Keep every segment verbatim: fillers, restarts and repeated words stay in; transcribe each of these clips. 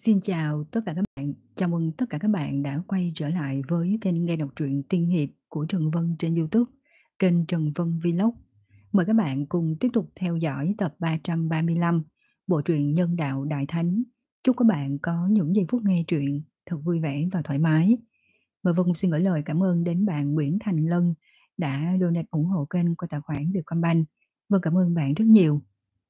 Xin chào tất cả các bạn, chào mừng tất cả các bạn đã quay trở lại với kênh nghe đọc truyện tiên hiệp của Trần Vân trên YouTube, kênh Trần Vân Vlog. Mời các bạn cùng tiếp tục theo dõi tập ba trăm ba mươi lăm, bộ truyện Nhân đạo Đại Thánh. Chúc các bạn có những giây phút nghe truyện thật vui vẻ và thoải mái. Và Vân xin gửi lời cảm ơn đến bạn Nguyễn Thành Lân đã donate ủng hộ kênh qua tài khoản Vietcombank. Vâng, cảm ơn bạn rất nhiều.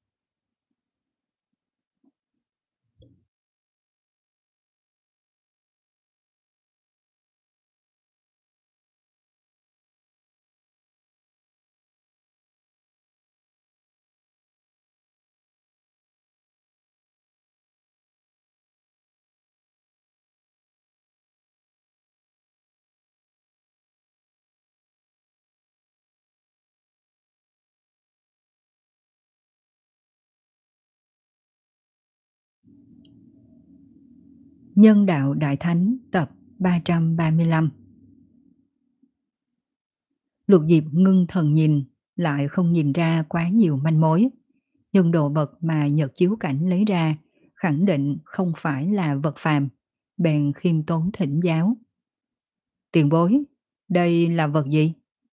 Nhân đạo Đại Thánh tập ba trăm ba mươi lăm. Lục Diệp ngưng thần nhìn, lại không nhìn ra quá nhiều manh mối. Nhưng đồ vật mà Nhật Chiếu Cảnh lấy ra khẳng định không phải là vật phàm, bèn khiêm tốn thỉnh giáo. Tiền bối, đây là vật gì?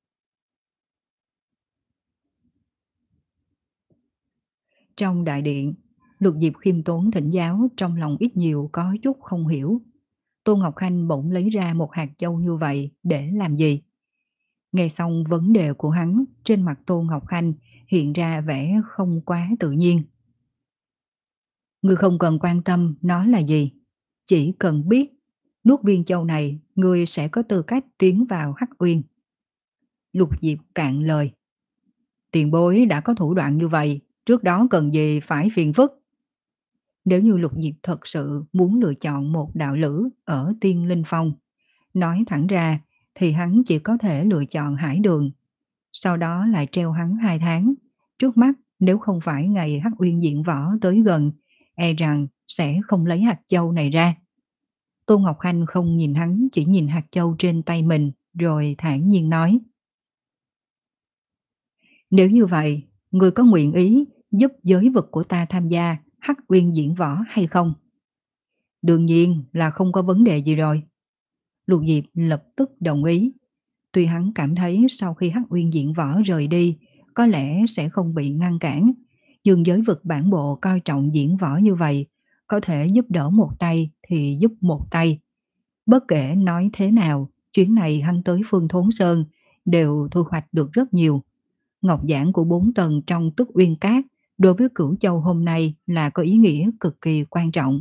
Trong đại điện, Lục Diệp khiêm tốn thỉnh giáo, trong lòng ít nhiều có chút không hiểu. Tô Ngọc Khanh bỗng lấy ra một hạt châu như vậy để làm gì? Nghe xong vấn đề của hắn, trên mặt Tô Ngọc Khanh hiện ra vẻ không quá tự nhiên. Ngươi không cần quan tâm nó là gì, chỉ cần biết nuốt viên châu này ngươi sẽ có tư cách tiến vào Hắc Uyên. Lục Diệp cạn lời. Tiền bối đã có thủ đoạn như vậy, trước đó cần gì phải phiền phức. Nếu như Lục Diệp thật sự muốn lựa chọn một đạo lữ ở Tiên Linh Phong, nói thẳng ra thì hắn chỉ có thể lựa chọn Hải Đường, sau đó lại treo hắn hai tháng. Trước mắt nếu không phải ngày Hắc Uyên diện võ tới gần, e rằng sẽ không lấy hạt châu này ra. Tô Ngọc Khanh không nhìn hắn, chỉ nhìn hạt châu trên tay mình, rồi thản nhiên nói. Nếu như vậy, người có nguyện ý giúp giới vực của ta tham gia Hắc Uyên diễn võ hay không? Đương nhiên là không có vấn đề gì rồi. Lục Diệp lập tức đồng ý. Tuy hắn cảm thấy sau khi Hắc Uyên diễn võ rời đi, có lẽ sẽ không bị ngăn cản, nhưng giới vực bản bộ coi trọng diễn võ như vậy, có thể giúp đỡ một tay thì giúp một tay. Bất kể nói thế nào, chuyến này hắn tới Phương Thốn Sơn đều thu hoạch được rất nhiều. Ngọc giản của bốn tầng trong Tức Uyên Cát đối với Cửu Châu hôm nay là có ý nghĩa cực kỳ quan trọng.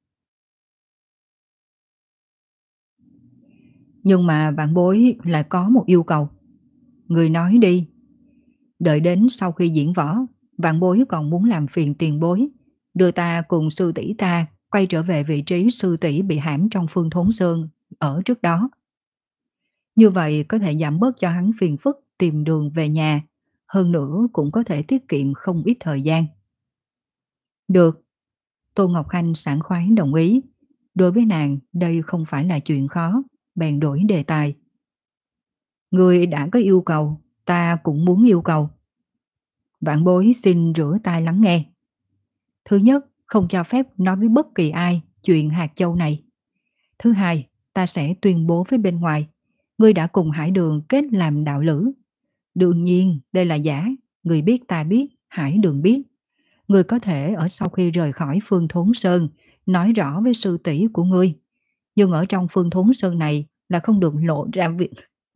Nhưng mà vạn bối lại có một yêu cầu. Người nói đi. Đợi đến sau khi diễn võ, vạn bối còn muốn làm phiền tiền bối, đưa ta cùng sư tỷ ta quay trở về vị trí sư tỷ bị hãm trong Phương Thốn Sơn ở trước đó. Như vậy có thể giảm bớt cho hắn phiền phức tìm đường về nhà, hơn nữa cũng có thể tiết kiệm không ít thời gian. Được. Tô Ngọc Khanh sảng khoái đồng ý. Đối với nàng đây không phải là chuyện khó, bèn đổi đề tài. Người đã có yêu cầu, ta cũng muốn yêu cầu. Vạn bối xin rửa tai lắng nghe. Thứ nhất, không cho phép nói với bất kỳ ai chuyện hạt châu này. Thứ hai, ta sẽ tuyên bố với bên ngoài, ngươi đã cùng Hải Đường kết làm đạo lữ. Đương nhiên, đây là giả, người biết ta biết, Hải Đường biết. Ngươi có thể ở sau khi rời khỏi Phương Thốn Sơn, nói rõ với sư tỷ của ngươi. Nhưng ở trong Phương Thốn Sơn này là không được lộ ra việc...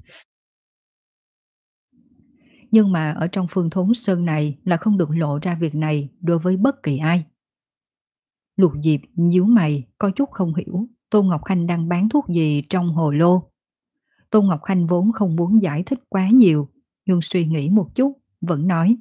Nhưng mà ở trong Phương Thốn Sơn này là không được lộ ra việc này đối với bất kỳ ai. Lục Diệp nhíu mày, có chút không hiểu Tô Ngọc Khanh đang bán thuốc gì trong hồ lô. Tô Ngọc Khanh vốn không muốn giải thích quá nhiều, nhưng suy nghĩ một chút, vẫn nói.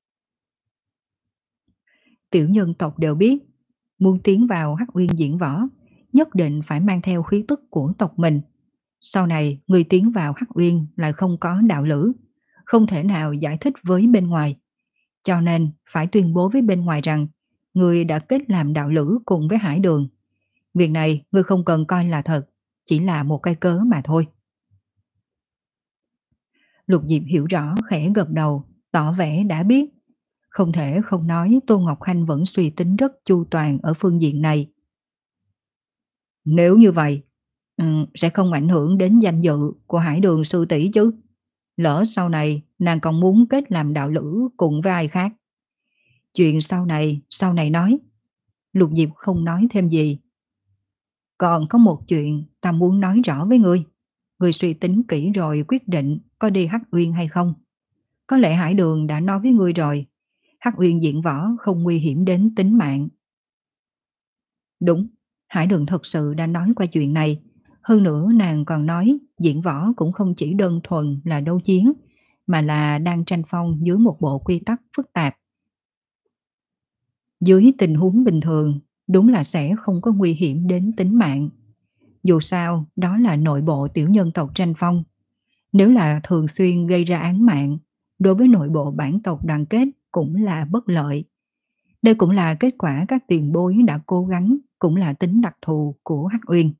Tiểu nhân tộc đều biết, muốn tiến vào Hắc Uyên diễn võ, nhất định phải mang theo khí tức của tộc mình. Sau này, người tiến vào Hắc Uyên lại không có đạo lữ, không thể nào giải thích với bên ngoài. Cho nên, phải tuyên bố với bên ngoài rằng, người đã kết làm đạo lữ cùng với Hải Đường. Việc này, người không cần coi là thật, chỉ là một cái cớ mà thôi. Lục Diệp hiểu rõ, khẽ gật đầu, tỏ vẻ đã biết. Không thể không nói Tô Ngọc Khanh vẫn suy tính rất chu toàn ở phương diện này. Nếu như vậy, ừm, sẽ không ảnh hưởng đến danh dự của Hải Đường sư tỷ chứ. Lỡ sau này nàng còn muốn kết làm đạo lữ cùng với ai khác. Chuyện sau này, sau này nói. Lục Diệp không nói thêm gì. Còn có một chuyện ta muốn nói rõ với ngươi. Ngươi suy tính kỹ rồi quyết định có đi Hắc Uyên hay không. Có lẽ Hải Đường đã nói với ngươi rồi. Hắc Uyên diễn võ không nguy hiểm đến tính mạng. Đúng, Hải Đường thật sự đã nói qua chuyện này. Hơn nữa nàng còn nói diễn võ cũng không chỉ đơn thuần là đấu chiến, mà là đang tranh phong dưới một bộ quy tắc phức tạp. Dưới tình huống bình thường, đúng là sẽ không có nguy hiểm đến tính mạng. Dù sao, đó là nội bộ tiểu nhân tộc tranh phong. Nếu là thường xuyên gây ra án mạng, đối với nội bộ bản tộc đoàn kết cũng là bất lợi. Đây cũng là kết quả các tiền bối đã cố gắng, cũng là tính đặc thù của Hắc Uyên.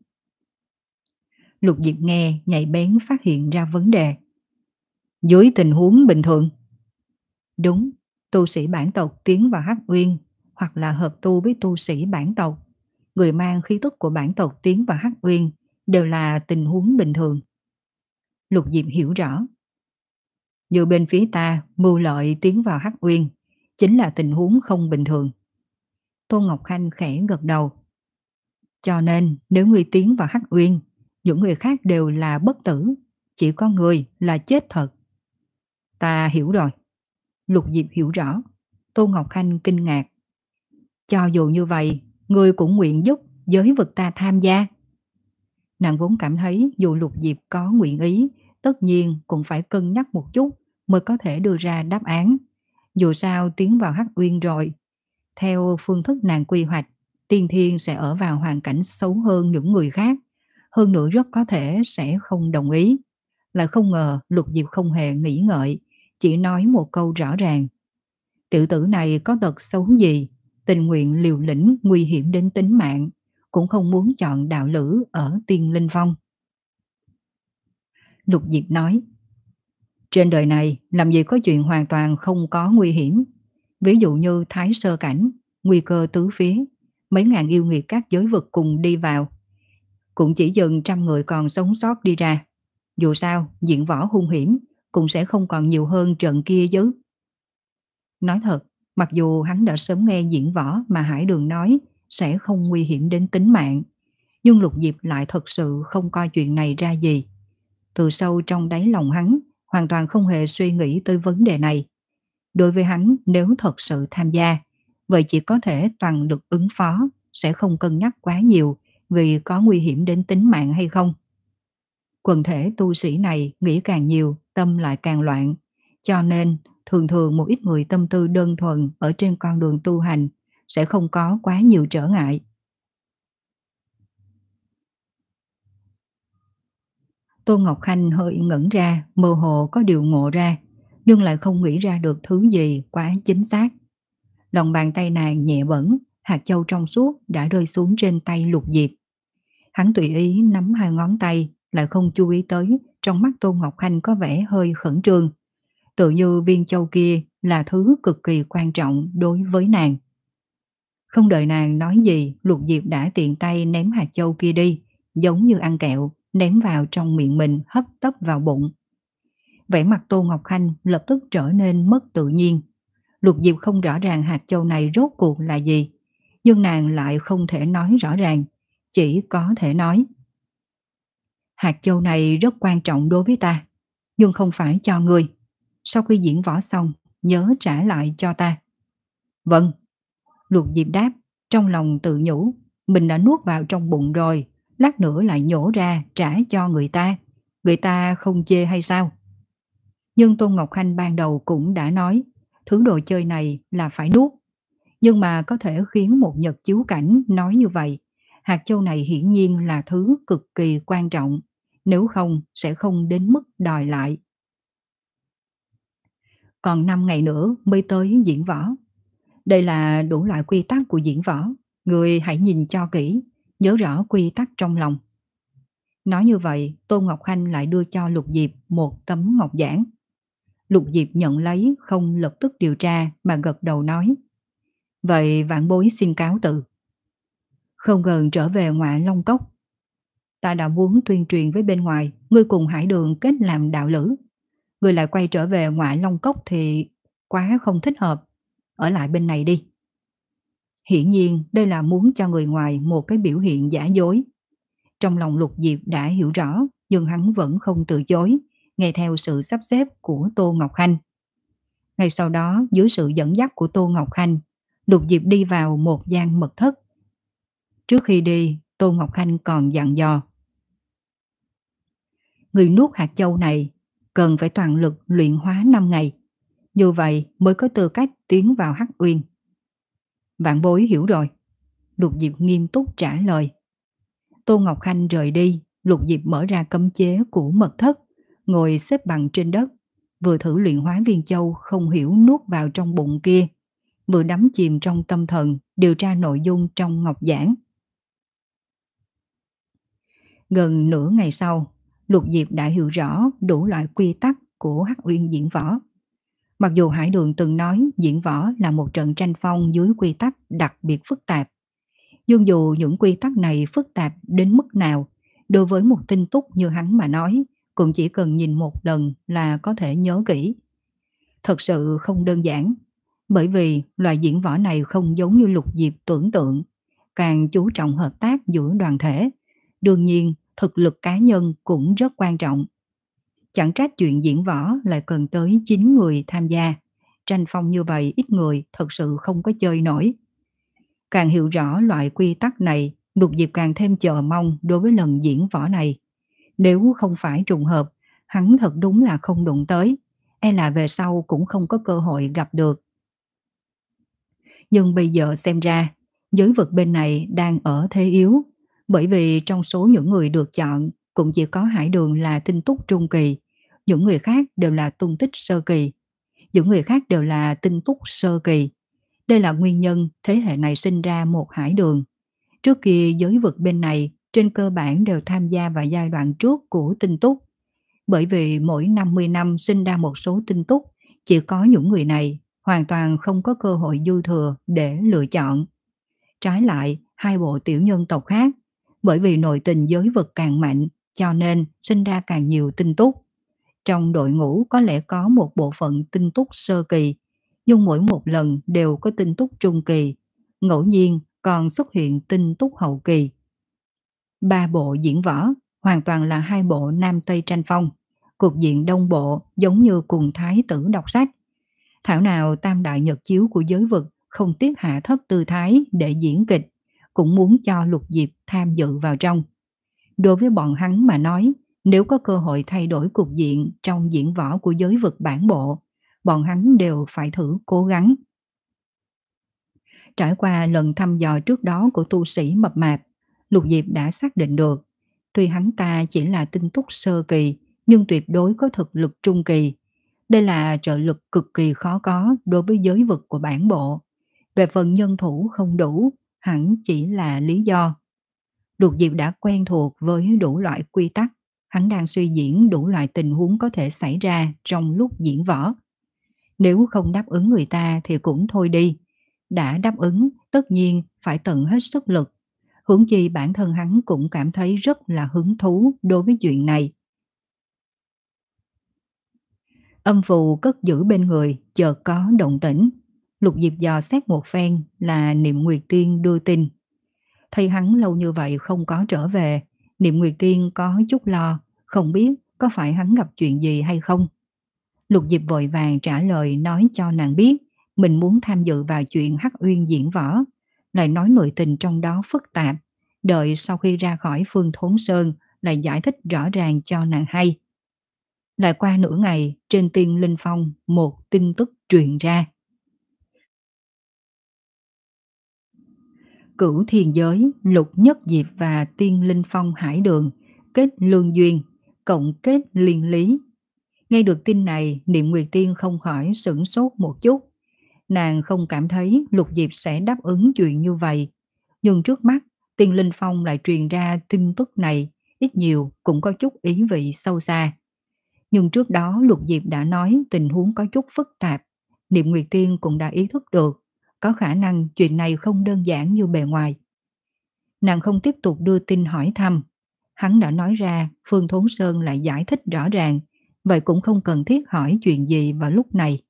Lục Diệp nghe nhạy bén phát hiện ra vấn đề. Dưới tình huống bình thường. Đúng, tu sĩ bản tộc tiến vào Hắc Uyên hoặc là hợp tu với tu sĩ bản tộc, người mang khí tức của bản tộc tiến vào Hắc Uyên đều là tình huống bình thường. Lục Diệp hiểu rõ. Như bên phía ta mưu lợi tiến vào Hắc Uyên chính là tình huống không bình thường. Tô Ngọc Khanh khẽ gật đầu. Cho nên nếu người tiến vào Hắc Uyên, những người khác đều là bất tử, chỉ có người là chết thật. Ta hiểu rồi. Lục Diệp hiểu rõ. Tô Ngọc Khanh kinh ngạc. Cho dù như vậy, người cũng nguyện giúp giới vực ta tham gia. Nàng vốn cảm thấy dù Lục Diệp có nguyện ý, tất nhiên cũng phải cân nhắc một chút mới có thể đưa ra đáp án. Dù sao tiến vào Hắc Uyên rồi, theo phương thức nàng quy hoạch, Tiên Thiên sẽ ở vào hoàn cảnh xấu hơn những người khác. Hơn nữa rất có thể sẽ không đồng ý. Lại không ngờ Lục Diệp không hề nghĩ ngợi, chỉ nói một câu rõ ràng. Tiểu tử này có tật xấu gì, tình nguyện liều lĩnh nguy hiểm đến tính mạng, cũng không muốn chọn đạo lữ ở Tiên Linh Phong. Lục Diệp nói, trên đời này làm gì có chuyện hoàn toàn không có nguy hiểm. Ví dụ như Thái Sơ Cảnh, nguy cơ tứ phía, mấy ngàn yêu nghiệt các giới vực cùng đi vào. Cũng chỉ dừng trăm người còn sống sót đi ra. Dù sao, diễn võ hung hiểm cũng sẽ không còn nhiều hơn trận kia chứ. Nói thật, mặc dù hắn đã sớm nghe diễn võ mà Hải Đường nói sẽ không nguy hiểm đến tính mạng, nhưng Lục Diệp lại thật sự không coi chuyện này ra gì. Từ sâu trong đáy lòng hắn, hoàn toàn không hề suy nghĩ tới vấn đề này. Đối với hắn, nếu thật sự tham gia, vậy chỉ có thể toàn lực ứng phó, sẽ không cân nhắc quá nhiều vì có nguy hiểm đến tính mạng hay không. Quần thể tu sĩ này nghĩ càng nhiều, tâm lại càng loạn, cho nên thường thường một ít người tâm tư đơn thuần ở trên con đường tu hành sẽ không có quá nhiều trở ngại. Tô Ngọc Khanh hơi ngẩn ra, mơ hồ có điều ngộ ra, nhưng lại không nghĩ ra được thứ gì quá chính xác. Lòng bàn tay nàng nhẹ bẩn, hạt châu trong suốt đã rơi xuống trên tay Lục Diệp. Hắn tùy ý nắm hai ngón tay, lại không chú ý tới trong mắt Tô Ngọc Khanh có vẻ hơi khẩn trương. Tự như viên châu kia là thứ cực kỳ quan trọng đối với nàng. Không đợi nàng nói gì, Lục Diệp đã tiện tay ném hạt châu kia đi, giống như ăn kẹo, ném vào trong miệng mình hấp tấp vào bụng. Vẻ mặt Tô Ngọc Khanh lập tức trở nên mất tự nhiên. Lục Diệp không rõ ràng hạt châu này rốt cuộc là gì, nhưng nàng lại không thể nói rõ ràng, chỉ có thể nói. Hạt châu này rất quan trọng đối với ta, nhưng không phải cho ngươi. Sau khi diễn võ xong, nhớ trả lại cho ta. Vâng. Lục Diệp đáp, trong lòng tự nhủ, mình đã nuốt vào trong bụng rồi, lát nữa lại nhổ ra trả cho người ta. Người ta không chê hay sao? Nhưng Tôn Ngọc Khanh ban đầu cũng đã nói, thứ đồ chơi này là phải nuốt. Nhưng mà có thể khiến một nhật chiếu cảnh nói như vậy. Hạt châu này hiển nhiên là thứ cực kỳ quan trọng, nếu không sẽ không đến mức đòi lại. Còn năm ngày nữa mới tới diễn võ. Đây là đủ loại quy tắc của diễn võ. Người hãy nhìn cho kỹ, nhớ rõ quy tắc trong lòng. Nói như vậy, Tôn Ngọc Khanh lại đưa cho Lục Diệp một tấm ngọc giản. Lục Diệp nhận lấy, không lập tức điều tra mà gật đầu nói. Vậy vạn bối xin cáo từ. Không cần trở về ngoại Long Cốc. Ta đã muốn tuyên truyền với bên ngoài, ngươi cùng Hải Đường kết làm đạo lữ. Ngươi lại quay trở về ngoại Long Cốc thì quá không thích hợp. Ở lại bên này đi. Hiển nhiên đây là muốn cho người ngoài một cái biểu hiện giả dối. Trong lòng Lục Diệp đã hiểu rõ, nhưng hắn vẫn không từ chối, nghe theo sự sắp xếp của Tô Ngọc Khanh. Ngay sau đó, dưới sự dẫn dắt của Tô Ngọc Khanh, Lục Diệp đi vào một gian mật thất. Trước khi đi, Tô Ngọc Khanh còn dặn dò. Người nuốt hạt châu này cần phải toàn lực luyện hóa năm ngày. Như vậy mới có tư cách tiến vào Hắc Uyên. Vạn bối hiểu rồi. Lục Diệp nghiêm túc trả lời. Tô Ngọc Khanh rời đi, Lục Diệp mở ra cấm chế của mật thất, ngồi xếp bằng trên đất, vừa thử luyện hóa viên châu không hiểu nuốt vào trong bụng kia, vừa đắm chìm trong tâm thần điều tra nội dung trong ngọc giảng. Gần nửa ngày sau, Lục Diệp đã hiểu rõ đủ loại quy tắc của Hắc Uyên diễn võ. Mặc dù Hải Đường từng nói diễn võ là một trận tranh phong dưới quy tắc đặc biệt phức tạp, nhưng dù những quy tắc này phức tạp đến mức nào, đối với một tinh túc như hắn mà nói, cũng chỉ cần nhìn một lần là có thể nhớ kỹ. Thật sự không đơn giản, bởi vì loại diễn võ này không giống như Lục Diệp tưởng tượng, càng chú trọng hợp tác giữa đoàn thể. Đương nhiên, thực lực cá nhân cũng rất quan trọng. Chẳng trách chuyện diễn võ lại cần tới chín người tham gia. Tranh phong như vậy ít người thật sự không có chơi nổi. Càng hiểu rõ loại quy tắc này, Lục Diệp càng thêm chờ mong đối với lần diễn võ này. Nếu không phải trùng hợp, hắn thật đúng là không đụng tới, e là về sau cũng không có cơ hội gặp được. Nhưng bây giờ xem ra, giới vực bên này đang ở thế yếu, bởi vì trong số những người được chọn cũng chỉ có Hải Đường là tinh túc trung kỳ, những người khác đều là tung tích sơ kỳ, những người khác đều là tinh túc sơ kỳ. Đây là nguyên nhân thế hệ này sinh ra một Hải Đường. Trước kia giới vực bên này trên cơ bản đều tham gia vào giai đoạn trước của tinh túc. Bởi vì mỗi năm mươi năm sinh ra một số tinh túc, chỉ có những người này hoàn toàn không có cơ hội dư thừa để lựa chọn. Trái lại, hai bộ tiểu nhân tộc khác, bởi vì nội tình giới vực càng mạnh, cho nên sinh ra càng nhiều tinh túc. Trong đội ngũ có lẽ có một bộ phận tinh túc sơ kỳ, nhưng mỗi một lần đều có tinh túc trung kỳ, ngẫu nhiên còn xuất hiện tinh túc hậu kỳ. Ba bộ diễn võ hoàn toàn là hai bộ Nam Tây tranh phong, cục diện đông bộ giống như cùng thái tử đọc sách. Thảo nào tam đại nhật chiếu của giới vực không tiếc hạ thấp tư thái để diễn kịch, cũng muốn cho Lục Diệp tham dự vào trong. Đối với bọn hắn mà nói, nếu có cơ hội thay đổi cục diện trong diễn võ của giới vực bản bộ, bọn hắn đều phải thử cố gắng. Trải qua lần thăm dò trước đó của tu sĩ mập mạp, Lục Diệp đã xác định được, tuy hắn ta chỉ là tinh túc sơ kỳ, nhưng tuyệt đối có thực lực trung kỳ. Đây là trợ lực cực kỳ khó có đối với giới vực của bản bộ. Về phần nhân thủ không đủ, hẳn chỉ là lý do. Lục Diệp đã quen thuộc với đủ loại quy tắc, hắn đang suy diễn đủ loại tình huống có thể xảy ra trong lúc diễn võ. Nếu không đáp ứng người ta thì cũng thôi đi, đã đáp ứng tất nhiên phải tận hết sức lực. Huống chi bản thân hắn cũng cảm thấy rất là hứng thú đối với chuyện này. Âm phù cất giữ bên người, chợt có động tĩnh. Lục Diệp dò xét một phen là Niệm Nguyệt Tiên đưa tin. Thấy hắn lâu như vậy không có trở về, Niệm Nguyệt Tiên có chút lo, không biết có phải hắn gặp chuyện gì hay không. Lục Diệp vội vàng trả lời nói cho nàng biết mình muốn tham dự vào chuyện Hắc Uyên diễn võ, lại nói nội tình trong đó phức tạp, đợi sau khi ra khỏi Phương Thốn Sơn lại giải thích rõ ràng cho nàng hay. Lại qua nửa ngày, trên Tiên Linh Phong một tin tức truyền ra. Cửu Thiên Giới, Lục Nhất Diệp và Tiên Linh Phong Hải Đường kết lương duyên, cộng kết liên lý. Nghe được tin này, Niệm Nguyệt Tiên không khỏi sửng sốt một chút. Nàng không cảm thấy Lục Diệp sẽ đáp ứng chuyện như vậy. Nhưng trước mắt, Tiên Linh Phong lại truyền ra tin tức này, ít nhiều cũng có chút ý vị sâu xa. Nhưng trước đó Lục Diệp đã nói tình huống có chút phức tạp. Niệm Nguyệt Tiên cũng đã ý thức được, có khả năng chuyện này không đơn giản như bề ngoài. Nàng không tiếp tục đưa tin hỏi thăm. Hắn đã nói ra, Phương Thốn Sơn lại giải thích rõ ràng, vậy cũng không cần thiết hỏi chuyện gì vào lúc này.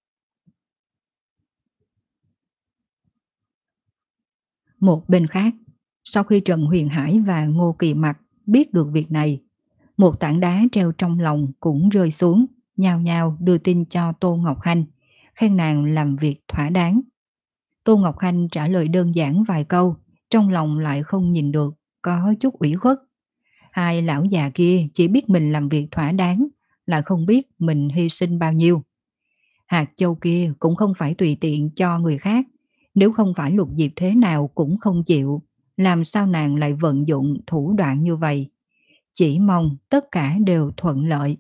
Một bên khác, sau khi Trần Huyền Hải và Ngô Kỳ Mặc biết được việc này, một tảng đá treo trong lòng cũng rơi xuống, nhao nhao đưa tin cho Tô Ngọc Khanh, khen nàng làm việc thỏa đáng. Tô Ngọc Khanh trả lời đơn giản vài câu, trong lòng lại không nhìn được, có chút ủy khuất. Hai lão già kia chỉ biết mình làm việc thỏa đáng, lại không biết mình hy sinh bao nhiêu. Hạt châu kia cũng không phải tùy tiện cho người khác, nếu không phải Lục Diệp thế nào cũng không chịu, làm sao nàng lại vận dụng thủ đoạn như vậy. Chỉ mong tất cả đều thuận lợi.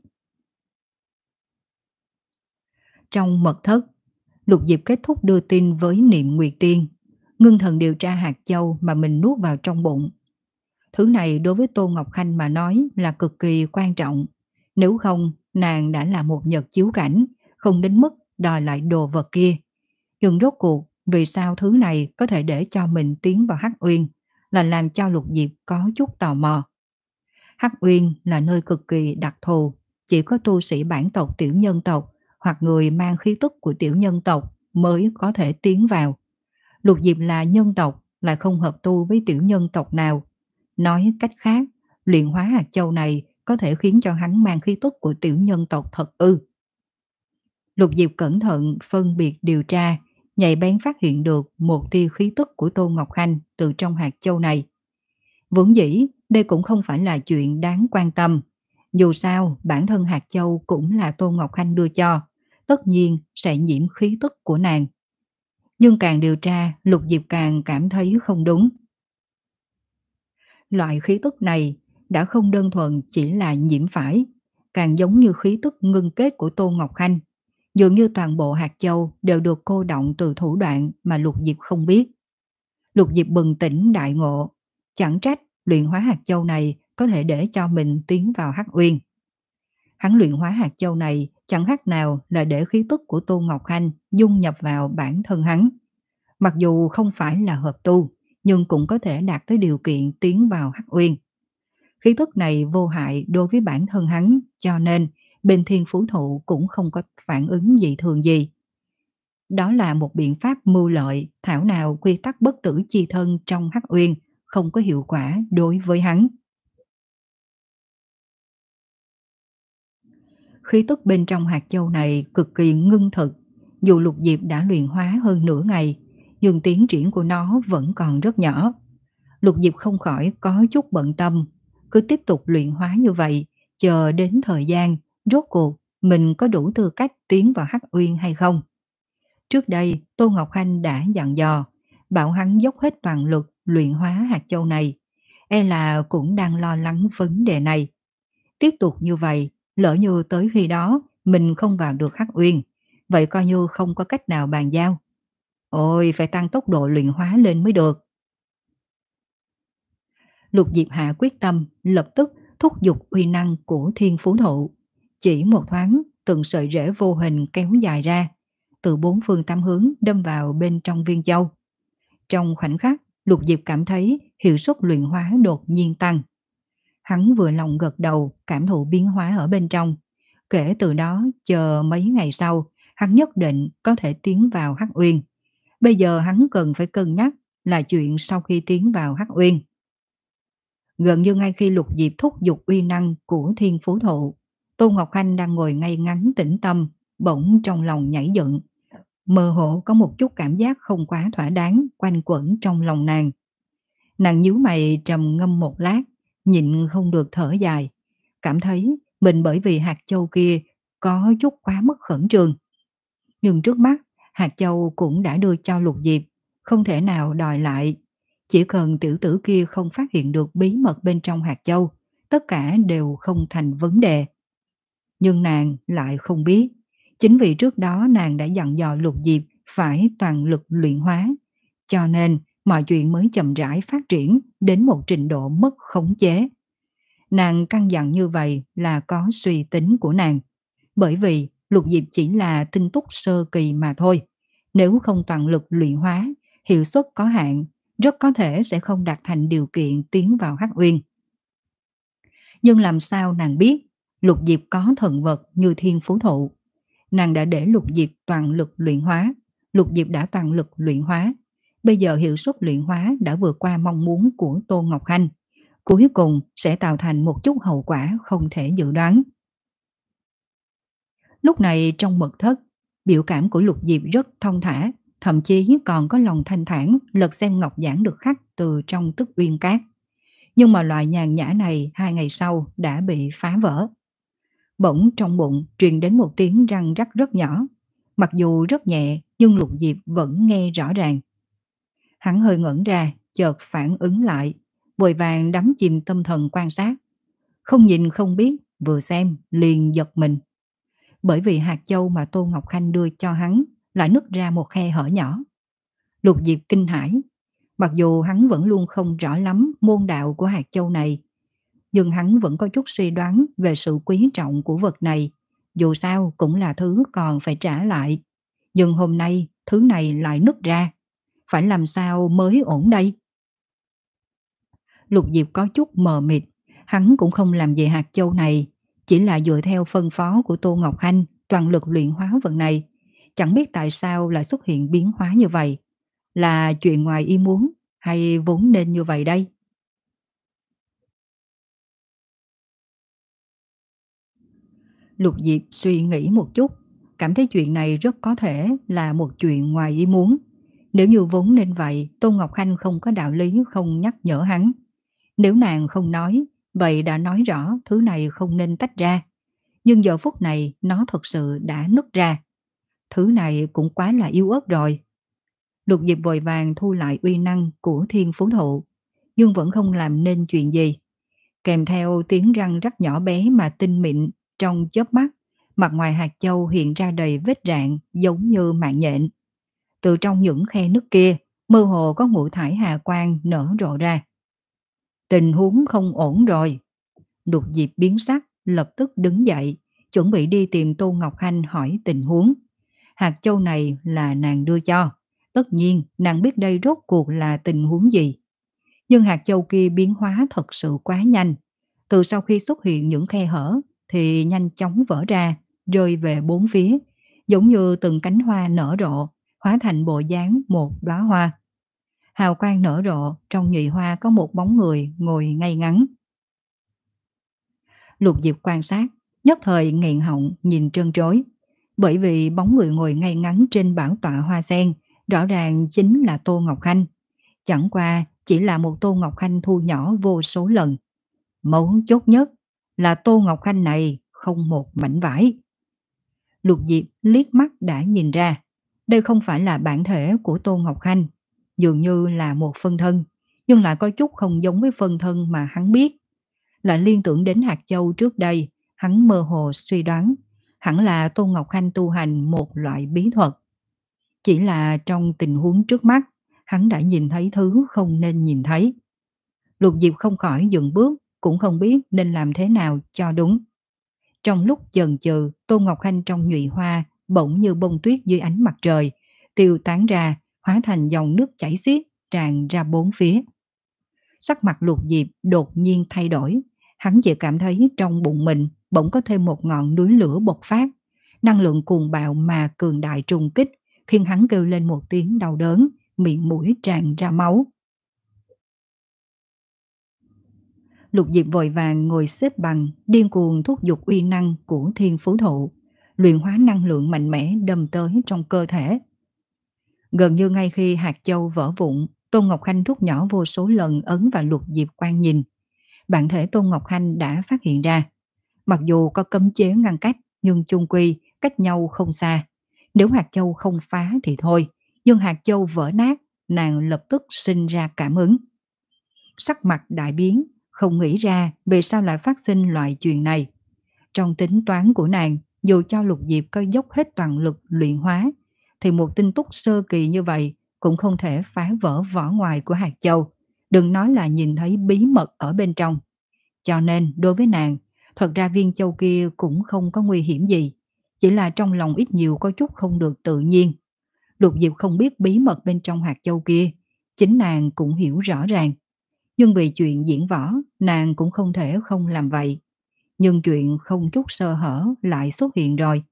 Trong mật thất, Lục Diệp kết thúc đưa tin với Niệm Nguyệt Tiên, ngưng thần điều tra hạt châu mà mình nuốt vào trong bụng. Thứ này đối với Tô Ngọc Khanh mà nói là cực kỳ quan trọng, nếu không nàng đã là một nhật chiếu cảnh, không đến mức đòi lại đồ vật kia. Nhưng rốt cuộc, vì sao thứ này có thể để cho mình tiến vào Hắc Uyên, là làm cho Lục Diệp có chút tò mò. Hắc Uyên là nơi cực kỳ đặc thù, chỉ có tu sĩ bản tộc tiểu nhân tộc hoặc người mang khí tức của tiểu nhân tộc mới có thể tiến vào. Lục Diệp là nhân tộc, lại không hợp tu với tiểu nhân tộc nào. Nói cách khác, luyện hóa hạt châu này có thể khiến cho hắn mang khí tức của tiểu nhân tộc thật ư. Lục Diệp cẩn thận phân biệt điều tra, nhạy bén phát hiện được một tia khí tức của Tô Ngọc Khanh từ trong hạt châu này. Vốn dĩ, đây cũng không phải là chuyện đáng quan tâm. Dù sao, bản thân hạt châu cũng là Tô Ngọc Khanh đưa cho, tất nhiên sẽ nhiễm khí tức của nàng. Nhưng càng điều tra, Lục Diệp càng cảm thấy không đúng. Loại khí tức này đã không đơn thuần chỉ là nhiễm phải, càng giống như khí tức ngưng kết của Tô Ngọc Khanh. Dường như toàn bộ hạt châu đều được cô động từ thủ đoạn mà Lục Diệp không biết. Lục Diệp bừng tỉnh đại ngộ, chẳng trách luyện hóa hạt châu này có thể để cho mình tiến vào Hắc Uyên. Hắn luyện hóa hạt châu này chẳng khác nào là để khí tức của Tô Ngọc Khanh dung nhập vào bản thân hắn. Mặc dù không phải là hợp tu, nhưng cũng có thể đạt tới điều kiện tiến vào Hắc Uyên. Khí tức này vô hại đối với bản thân hắn, cho nên bên Thiên Phú Thụ cũng không có phản ứng dị thường gì. Đó là một biện pháp mưu lợi, thảo nào quy tắc bất tử chi thân trong Hắc Uyên không có hiệu quả đối với hắn. Khí tức bên trong hạt châu này cực kỳ ngưng thực, dù Lục Diệp đã luyện hóa hơn nửa ngày, nhưng tiến triển của nó vẫn còn rất nhỏ. Lục Diệp không khỏi có chút bận tâm, cứ tiếp tục luyện hóa như vậy, chờ đến thời gian, rốt cuộc mình có đủ tư cách tiến vào Hắc Uyên hay không. Trước đây, Tô Ngọc Khanh đã dặn dò, bảo hắn dốc hết toàn lực luyện hóa hạt châu này, e là cũng đang lo lắng vấn đề này. Tiếp tục như vậy, lỡ như tới khi đó mình không vào được Hắc Uyên, vậy coi như không có cách nào bàn giao. Ôi, phải tăng tốc độ luyện hóa lên mới được. Lục Diệp Hạ quyết tâm lập tức thúc giục uy năng của Thiên Phú Thụ. Chỉ một thoáng, từng sợi rễ vô hình kéo dài ra, từ bốn phương tám hướng đâm vào bên trong viên châu. Trong khoảnh khắc, Lục Diệp cảm thấy hiệu suất luyện hóa đột nhiên tăng. Hắn vừa lòng gật đầu, cảm thụ biến hóa ở bên trong. Kể từ đó, chờ mấy ngày sau, hắn nhất định có thể tiến vào Hắc Uyên. Bây giờ hắn cần phải cân nhắc là chuyện sau khi tiến vào Hắc Uyên. Gần như ngay khi Lục Diệp thúc giục uy năng của Thiên Phú Thụ, Tô Ngọc Khanh đang ngồi ngay ngắn tĩnh tâm, bỗng trong lòng nhảy dựng. Mơ hồ có một chút cảm giác không quá thỏa đáng quanh quẩn trong lòng nàng. Nàng nhíu mày trầm ngâm một lát, nhịn không được thở dài, cảm thấy mình bởi vì hạt châu kia có chút quá mức khẩn trương. Nhưng trước mắt, hạt châu cũng đã đưa cho Lục Diệp, không thể nào đòi lại. Chỉ cần tiểu tử kia không phát hiện được bí mật bên trong hạt châu, tất cả đều không thành vấn đề. Nhưng nàng lại không biết, chính vì trước đó nàng đã dặn dò Lục Diệp phải toàn lực luyện hóa, cho nên mọi chuyện mới chậm rãi phát triển đến một trình độ mất khống chế. Nàng căn dặn như vậy là có suy tính của nàng, bởi vì Lục Diệp chỉ là tinh túc sơ kỳ mà thôi. Nếu không toàn lực luyện hóa, hiệu suất có hạn, rất có thể sẽ không đạt thành điều kiện tiến vào Hắc Uyên. Nhưng làm sao nàng biết Lục Diệp có thần vật như thiên phú thụ? Nàng đã để Lục Diệp toàn lực luyện hóa. Lục Diệp đã toàn lực luyện hóa. Bây giờ hiệu suất luyện hóa đã vượt qua mong muốn của Tô Ngọc Khanh. Cuối cùng sẽ tạo thành một chút hậu quả không thể dự đoán. Lúc này trong mật thất, biểu cảm của Lục Diệp rất thông thả, thậm chí còn có lòng thanh thản lật xem ngọc giản được khắc từ trong Tức Uyên Cát. Nhưng mà loại nhàn nhã này hai ngày sau đã bị phá vỡ. Bỗng trong bụng truyền đến một tiếng răng rắc rất nhỏ. Mặc dù rất nhẹ nhưng Lục Diệp vẫn nghe rõ ràng. Hắn hơi ngẩn ra, chợt phản ứng lại, vội vàng đắm chìm tâm thần quan sát. Không nhìn không biết, vừa xem liền giật mình. Bởi vì hạt châu mà Tô Ngọc Khanh đưa cho hắn lại nứt ra một khe hở nhỏ. Lục Diệp kinh hãi. Mặc dù hắn vẫn luôn không rõ lắm môn đạo của hạt châu này, nhưng hắn vẫn có chút suy đoán về sự quý trọng của vật này. Dù sao cũng là thứ còn phải trả lại. Nhưng hôm nay thứ này lại nứt ra. Phải làm sao mới ổn đây? Lục Diệp có chút mờ mịt. Hắn cũng không làm gì hạt châu này, chỉ là dựa theo phân phó của Tô Ngọc Khanh toàn lực luyện hóa vật này. Chẳng biết tại sao lại xuất hiện biến hóa như vậy. Là chuyện ngoài ý muốn hay vốn nên như vậy đây? Lục Diệp suy nghĩ một chút, cảm thấy chuyện này rất có thể là một chuyện ngoài ý muốn. Nếu như vốn nên vậy, Tô Ngọc Khanh không có đạo lý không nhắc nhở hắn. Nếu nàng không nói, vậy đã nói rõ thứ này không nên tách ra. Nhưng giờ phút này nó thật sự đã nứt ra. Thứ này cũng quá là yếu ớt rồi. Lục Diệp vội vàng thu lại uy năng của thiên phú thụ, nhưng vẫn không làm nên chuyện gì. Kèm theo tiếng răng rắc nhỏ bé mà tinh mịn trong chớp mắt, mặt ngoài hạt châu hiện ra đầy vết rạn giống như mạng nhện. Từ trong những khe nứt kia, mơ hồ có ngũ thải hà quang nở rộ ra. Tình huống không ổn rồi. Lục Diệp biến sắc, lập tức đứng dậy, chuẩn bị đi tìm Tô Ngọc Khanh hỏi tình huống. Hạt châu này là nàng đưa cho. Tất nhiên, nàng biết đây rốt cuộc là tình huống gì. Nhưng hạt châu kia biến hóa thật sự quá nhanh. Từ sau khi xuất hiện những khe hở, thì nhanh chóng vỡ ra, rơi về bốn phía, giống như từng cánh hoa nở rộ, hóa thành bộ dáng một đóa hoa. Hào quang nở rộ, trong nhụy hoa có một bóng người ngồi ngay ngắn. Lục Diệp quan sát, nhất thời nghẹn họng nhìn trân trối. Bởi vì bóng người ngồi ngay ngắn trên bảo tọa hoa sen, rõ ràng chính là Tô Ngọc Khanh. Chẳng qua chỉ là một Tô Ngọc Khanh thu nhỏ vô số lần. Mấu chốt nhất là Tô Ngọc Khanh này không một mảnh vải. Lục Diệp liếc mắt đã nhìn ra, đây không phải là bản thể của Tô Ngọc Khanh, dường như là một phân thân, nhưng lại có chút không giống với phân thân mà hắn biết. Lại liên tưởng đến hạt châu trước đây, hắn mơ hồ suy đoán, hẳn là Tô Ngọc Khanh tu hành một loại bí thuật. Chỉ là trong tình huống trước mắt, hắn đã nhìn thấy thứ không nên nhìn thấy. Lục Diệp không khỏi dừng bước, cũng không biết nên làm thế nào cho đúng. Trong lúc chần chừ, Tô Ngọc Khanh trong nhụy hoa bỗng như bông tuyết dưới ánh mặt trời, tiêu tán ra, hóa thành dòng nước chảy xiết, tràn ra bốn phía. Sắc mặt Lục Diệp đột nhiên thay đổi, hắn chỉ cảm thấy trong bụng mình bỗng có thêm một ngọn núi lửa bộc phát, năng lượng cuồng bạo mà cường đại trùng kích, khiến hắn kêu lên một tiếng đau đớn, miệng mũi tràn ra máu. Lục Diệp vội vàng ngồi xếp bằng, điên cuồng thúc giục uy năng của thiên phú thụ, luyện hóa năng lượng mạnh mẽ đâm tới trong cơ thể. Gần như ngay khi hạt châu vỡ vụn, Tôn Ngọc Khanh rút nhỏ vô số lần ấn vào Lục Diệp quan nhìn. Bản thể Tôn Ngọc Khanh đã phát hiện ra, mặc dù có cấm chế ngăn cách, nhưng chung quy cách nhau không xa. Nếu hạt châu không phá thì thôi, nhưng hạt châu vỡ nát, nàng lập tức sinh ra cảm ứng. Sắc mặt đại biến, không nghĩ ra vì sao lại phát sinh loại chuyện này. Trong tính toán của nàng, dù cho Lục Diệp có dốc hết toàn lực luyện hóa, thì một tinh túc sơ kỳ như vậy cũng không thể phá vỡ vỏ ngoài của hạt châu, đừng nói là nhìn thấy bí mật ở bên trong. Cho nên đối với nàng, thật ra viên châu kia cũng không có nguy hiểm gì, chỉ là trong lòng ít nhiều có chút không được tự nhiên. Lục Diệp không biết bí mật bên trong hạt châu kia, chính nàng cũng hiểu rõ ràng. Nhưng vì chuyện diễn võ, nàng cũng không thể không làm vậy. Nhưng chuyện không chút sơ hở lại xuất hiện rồi.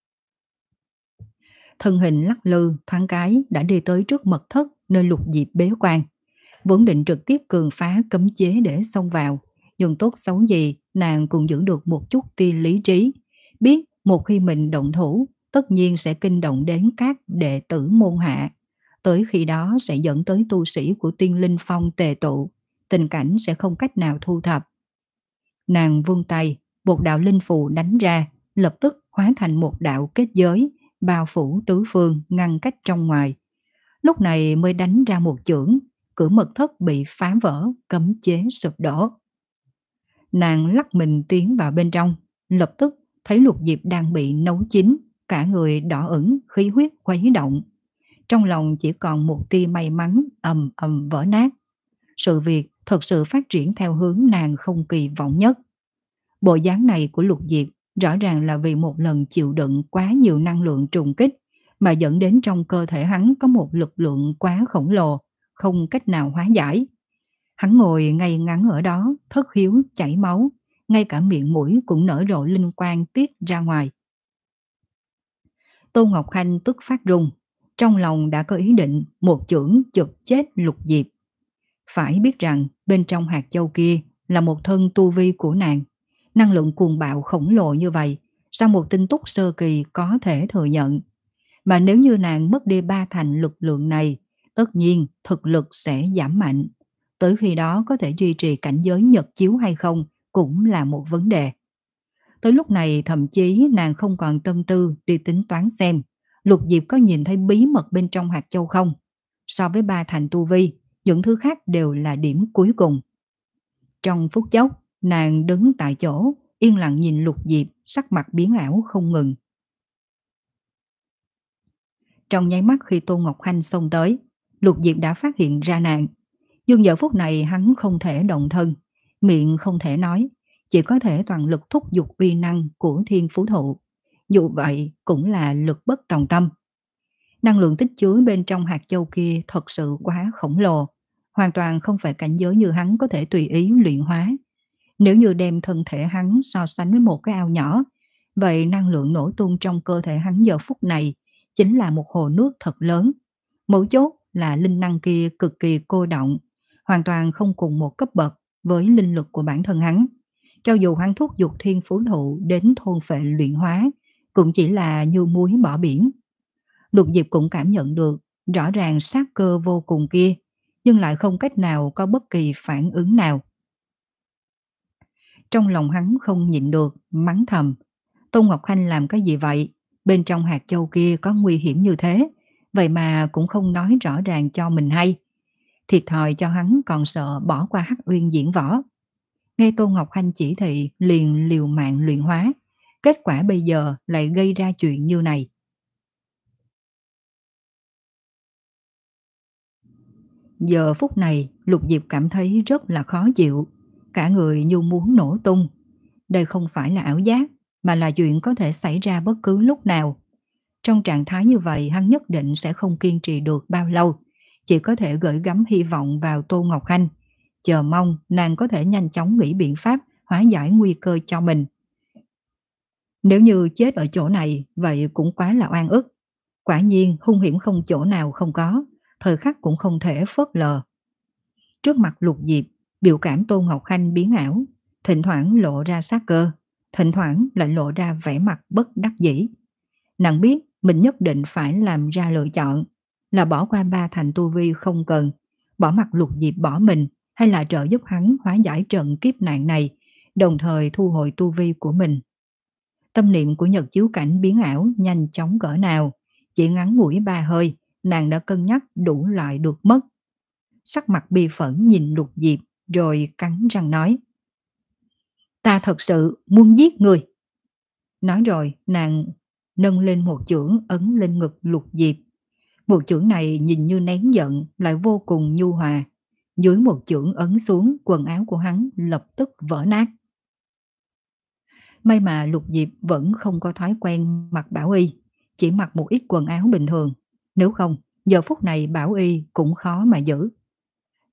Thân hình lắc lư, thoáng cái đã đi tới trước mật thất nơi Lục Diệp bế quan. Vốn định trực tiếp cường phá cấm chế để xông vào, nhưng tốt xấu gì nàng cũng giữ được một chút tia lý trí. Biết một khi mình động thủ, tất nhiên sẽ kinh động đến các đệ tử môn hạ. Tới khi đó sẽ dẫn tới tu sĩ của Tiên Linh Phong tề tụ, tình cảnh sẽ không cách nào thu thập. Nàng vươn tay, một đạo linh phù đánh ra, lập tức hóa thành một đạo kết giới, bao phủ tứ phương ngăn cách trong ngoài. Lúc này mới đánh ra một chưởng, cửa mật thất bị phá vỡ, cấm chế sụp đổ. Nàng lắc mình tiến vào bên trong, lập tức thấy Lục Diệp đang bị nấu chín, cả người đỏ ửng, khí huyết khuấy động. Trong lòng chỉ còn một tia may mắn ầm ầm vỡ nát. Sự việc thật sự phát triển theo hướng nàng không kỳ vọng nhất. Bộ dáng này của Lục Diệp rõ ràng là vì một lần chịu đựng quá nhiều năng lượng trùng kích mà dẫn đến trong cơ thể hắn có một lực lượng quá khổng lồ, không cách nào hóa giải. Hắn ngồi ngay ngắn ở đó, thất khiếu chảy máu, ngay cả miệng mũi cũng nở rộ linh quang tiết ra ngoài. Tô Ngọc Khanh tức phát run, trong lòng đã có ý định một chưởng chụp chết Lục Diệp. Phải biết rằng bên trong hạt châu kia là một thân tu vi của nàng. Năng lượng cuồng bạo khổng lồ như vậy, sao một tinh túc sơ kỳ có thể thừa nhận? Mà nếu như nàng mất đi ba thành lực lượng này, tất nhiên thực lực sẽ giảm mạnh. Tới khi đó có thể duy trì cảnh giới nhật chiếu hay không cũng là một vấn đề. Tới lúc này thậm chí nàng không còn tâm tư đi tính toán xem Lục Diệp có nhìn thấy bí mật bên trong hạt châu không. So với ba thành tu vi, những thứ khác đều là điểm cuối cùng. Trong phút chốc, nàng đứng tại chỗ, yên lặng nhìn Lục Diệp, sắc mặt biến ảo không ngừng. Trong nháy mắt khi Tô Ngọc Khanh xông tới, Lục Diệp đã phát hiện ra nàng. Nhưng giờ phút này hắn không thể động thân, miệng không thể nói, chỉ có thể toàn lực thúc giục uy năng của thiên phú thụ. Dù vậy cũng là lực bất tòng tâm. Năng lượng tích chứa bên trong hạt châu kia thật sự quá khổng lồ, hoàn toàn không phải cảnh giới như hắn có thể tùy ý luyện hóa. Nếu như đem thân thể hắn so sánh với một cái ao nhỏ, vậy năng lượng nổ tung trong cơ thể hắn giờ phút này chính là một hồ nước thật lớn. Mấu chốt là linh năng kia cực kỳ cô động, hoàn toàn không cùng một cấp bậc với linh lực của bản thân hắn. Cho dù hắn thúc giục thiên phú thụ đến thôn phệ luyện hóa, cũng chỉ là như muối bỏ biển. Lục Diệp cũng cảm nhận được rõ ràng sát cơ vô cùng kia, nhưng lại không cách nào có bất kỳ phản ứng nào. Trong lòng hắn không nhịn được, mắng thầm. Tô Ngọc Khanh làm cái gì vậy? Bên trong hạt châu kia có nguy hiểm như thế, vậy mà cũng không nói rõ ràng cho mình hay. Thiệt thòi cho hắn còn sợ bỏ qua Hắc Uyên diễn võ. Nghe Tô Ngọc Khanh chỉ thị liền liều mạng luyện hóa. Kết quả bây giờ lại gây ra chuyện như này. Giờ phút này Lục Diệp cảm thấy rất là khó chịu. Cả người như muốn nổ tung. Đây không phải là ảo giác, mà là chuyện có thể xảy ra bất cứ lúc nào. Trong trạng thái như vậy hắn nhất định sẽ không kiên trì được bao lâu. Chỉ có thể gửi gắm hy vọng vào Tô Ngọc Khanh, chờ mong nàng có thể nhanh chóng nghĩ biện pháp hóa giải nguy cơ cho mình. Nếu như chết ở chỗ này, vậy cũng quá là oan ức. Quả nhiên hung hiểm không chỗ nào không có, thời khắc cũng không thể phớt lờ. Trước mặt Lục Diệp, biểu cảm Tô Ngọc Khanh biến ảo, thỉnh thoảng lộ ra sát cơ, thỉnh thoảng lại lộ ra vẻ mặt bất đắc dĩ. Nàng biết mình nhất định phải làm ra lựa chọn, là bỏ qua ba thành tu vi không cần, bỏ mặt Lục Diệp bỏ mình, hay là trợ giúp hắn hóa giải trận kiếp nạn này, đồng thời thu hồi tu vi của mình. Tâm niệm của Nhật Chiếu Cảnh biến ảo nhanh chóng cỡ nào, chỉ ngắn ngủi ba hơi, nàng đã cân nhắc đủ loại được mất. Sắc mặt bi phẫn nhìn Lục Diệp, rồi cắn răng nói: Ta thật sự muốn giết người. Nói rồi nàng nâng lên một chưởng ấn lên ngực Lục Diệp. Một chưởng này nhìn như nén giận lại vô cùng nhu hòa. Dưới một chưởng ấn xuống, quần áo của hắn lập tức vỡ nát. May mà Lục Diệp vẫn không có thói quen mặc bảo y, chỉ mặc một ít quần áo bình thường. Nếu không, giờ phút này bảo y cũng khó mà giữ.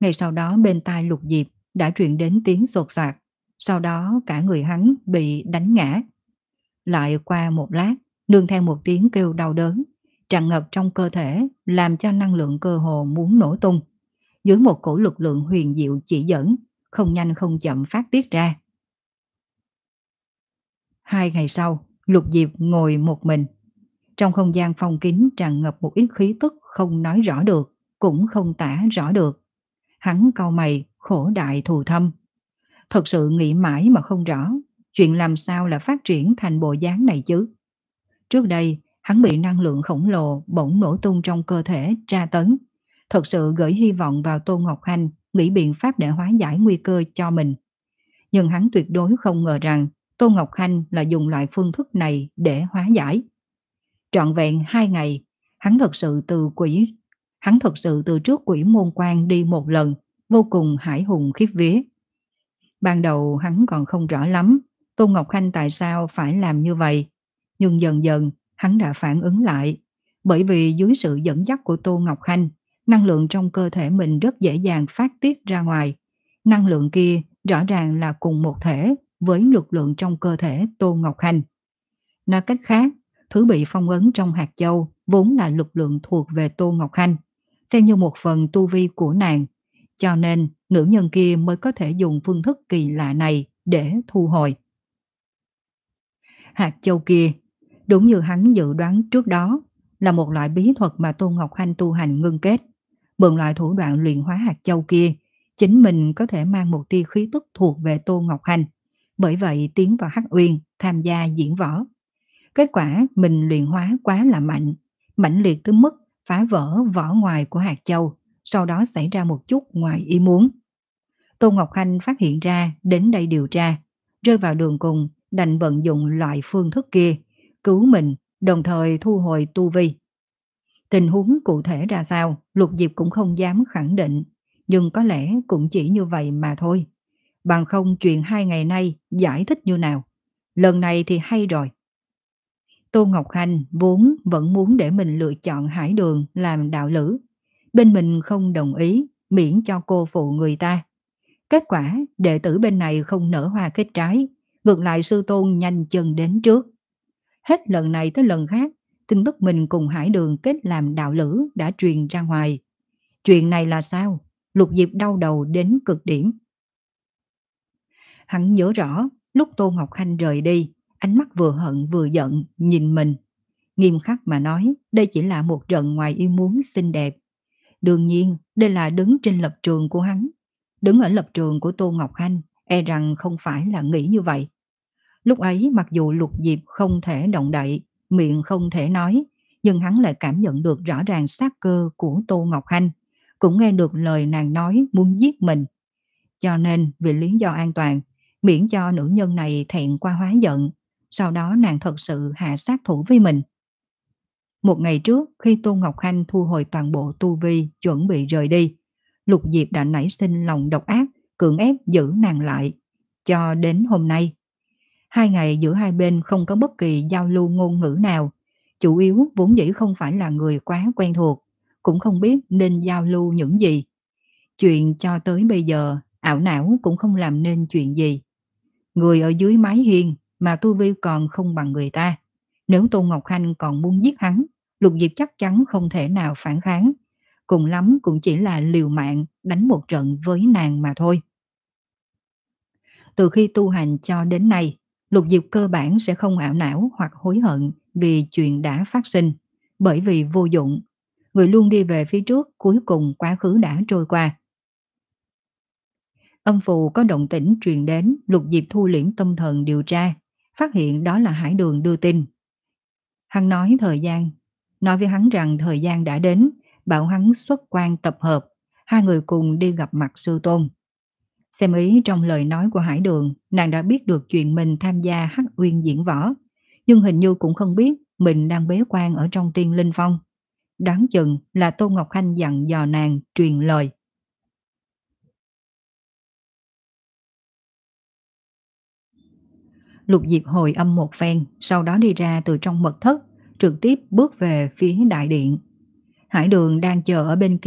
Ngay sau đó bên tai Lục Diệp đã truyền đến tiếng sột soạt, sau đó cả người hắn bị đánh ngã. Lại qua một lát, nương theo một tiếng kêu đau đớn, tràn ngập trong cơ thể làm cho năng lượng cơ hồ muốn nổ tung. Dưới một cổ lực lượng huyền diệu chỉ dẫn, không nhanh không chậm phát tiết ra. Hai ngày sau, Lục Diệp ngồi một mình. Trong không gian phong kín tràn ngập một ít khí tức không nói rõ được, cũng không tả rõ được. Hắn cau mày, khổ đại thù thâm. Thật sự nghĩ mãi mà không rõ, chuyện làm sao là phát triển thành bộ dáng này chứ. Trước đây, hắn bị năng lượng khổng lồ bỗng nổ tung trong cơ thể tra tấn. Thật sự gửi hy vọng vào Tô Ngọc Hanh nghĩ biện pháp để hóa giải nguy cơ cho mình. Nhưng hắn tuyệt đối không ngờ rằng Tô Ngọc Hanh là dùng loại phương thức này để hóa giải. Trọn vẹn hai ngày, hắn thật sự từ quỷ, hắn thật sự từ trước quỷ môn quan đi một lần, vô cùng hải hùng khiếp vía. Ban đầu hắn còn không rõ lắm Tô Ngọc Hanh tại sao phải làm như vậy, nhưng dần dần hắn đã phản ứng lại, bởi vì dưới sự dẫn dắt của Tô Ngọc Hanh, năng lượng trong cơ thể mình rất dễ dàng phát tiết ra ngoài. Năng lượng kia rõ ràng là cùng một thể với lực lượng trong cơ thể Tô Ngọc Hanh. Nói cách khác, thứ bị phong ấn trong hạt châu vốn là lực lượng thuộc về Tô Ngọc Hanh, xem như một phần tu vi của nàng, cho nên nữ nhân kia mới có thể dùng phương thức kỳ lạ này để thu hồi. Hạt châu kia, đúng như hắn dự đoán trước đó, là một loại bí thuật mà Tô Ngọc Hanh tu hành ngưng kết. Mượn loại thủ đoạn luyện hóa hạt châu kia, chính mình có thể mang một tia khí tức thuộc về Tô Ngọc Hanh, bởi vậy tiến vào Hắc Uyên tham gia diễn võ. Kết quả mình luyện hóa quá là mạnh, mãnh liệt tới mức phá vỡ vỏ ngoài của hạt châu, sau đó xảy ra một chút ngoài ý muốn. Tô Ngọc Hanh phát hiện ra đến đây điều tra, rơi vào đường cùng đành vận dụng loại phương thức kia, cứu mình, đồng thời thu hồi tu vi. Tình huống cụ thể ra sao, Lục Diệp cũng không dám khẳng định, nhưng có lẽ cũng chỉ như vậy mà thôi. Bằng không chuyện hai ngày nay giải thích như nào. Lần này thì hay rồi. Tô Ngọc Hanh vốn vẫn muốn để mình lựa chọn Hải Đường làm đạo lữ. Bên mình không đồng ý, miễn cho cô phụ người ta. Kết quả, đệ tử bên này không nở hoa kết trái, ngược lại sư tôn nhanh chân đến trước. Hết lần này tới lần khác, tin tức mình cùng Hải Đường kết làm đạo lữ đã truyền ra ngoài. Chuyện này là sao? Lục Diệp đau đầu đến cực điểm. Hắn nhớ rõ, lúc Tô Ngọc Hanh rời đi, ánh mắt vừa hận vừa giận nhìn mình. Nghiêm khắc mà nói, đây chỉ là một trận ngoài ý muốn xinh đẹp. Đương nhiên, đây là đứng trên lập trường của hắn. Đứng ở lập trường của Tô Ngọc Hanh, e rằng không phải là nghĩ như vậy. Lúc ấy mặc dù Lục Diệp không thể động đậy, miệng không thể nói, nhưng hắn lại cảm nhận được rõ ràng sát cơ của Tô Ngọc Hanh, cũng nghe được lời nàng nói muốn giết mình. Cho nên vì lý do an toàn, miễn cho nữ nhân này thẹn qua hóa giận, sau đó nàng thật sự hạ sát thủ với mình. Một ngày trước, khi Tô Ngọc Hanh thu hồi toàn bộ tu vi chuẩn bị rời đi, Lục Diệp đã nảy sinh lòng độc ác, cưỡng ép giữ nàng lại. Cho đến hôm nay, hai ngày giữa hai bên không có bất kỳ giao lưu ngôn ngữ nào, chủ yếu vốn dĩ không phải là người quá quen thuộc, cũng không biết nên giao lưu những gì. Chuyện cho tới bây giờ, ảo não cũng không làm nên chuyện gì. Người ở dưới mái hiên mà tu vi còn không bằng người ta. Nếu Tô Ngọc Hanh còn muốn giết hắn, Lục Diệp chắc chắn không thể nào phản kháng. Cùng lắm cũng chỉ là liều mạng đánh một trận với nàng mà thôi. Từ khi tu hành cho đến nay, Lục Diệp cơ bản sẽ không ảo não hoặc hối hận vì chuyện đã phát sinh, bởi vì vô dụng. Người luôn đi về phía trước, cuối cùng quá khứ đã trôi qua. Âm phù có động tĩnh truyền đến, Lục Diệp thu liễm tâm thần điều tra, phát hiện đó là Hải Đường đưa tin. Hắn nói thời gian, nói với hắn rằng thời gian đã đến, bảo hắn xuất quan tập hợp, hai người cùng đi gặp mặt sư tôn. Xem ý trong lời nói của Hải Đường, nàng đã biết được chuyện mình tham gia Hắc Uyên diễn võ, nhưng hình như cũng không biết mình đang bế quan ở trong Tiên Linh Phong. Đáng chừng là Tô Ngọc Hanh dặn dò nàng truyền lời. Lục Diệp hồi âm một phen, sau đó đi ra từ trong mật thất, trực tiếp bước về phía đại điện. Hải Đường đang chờ ở bên kia,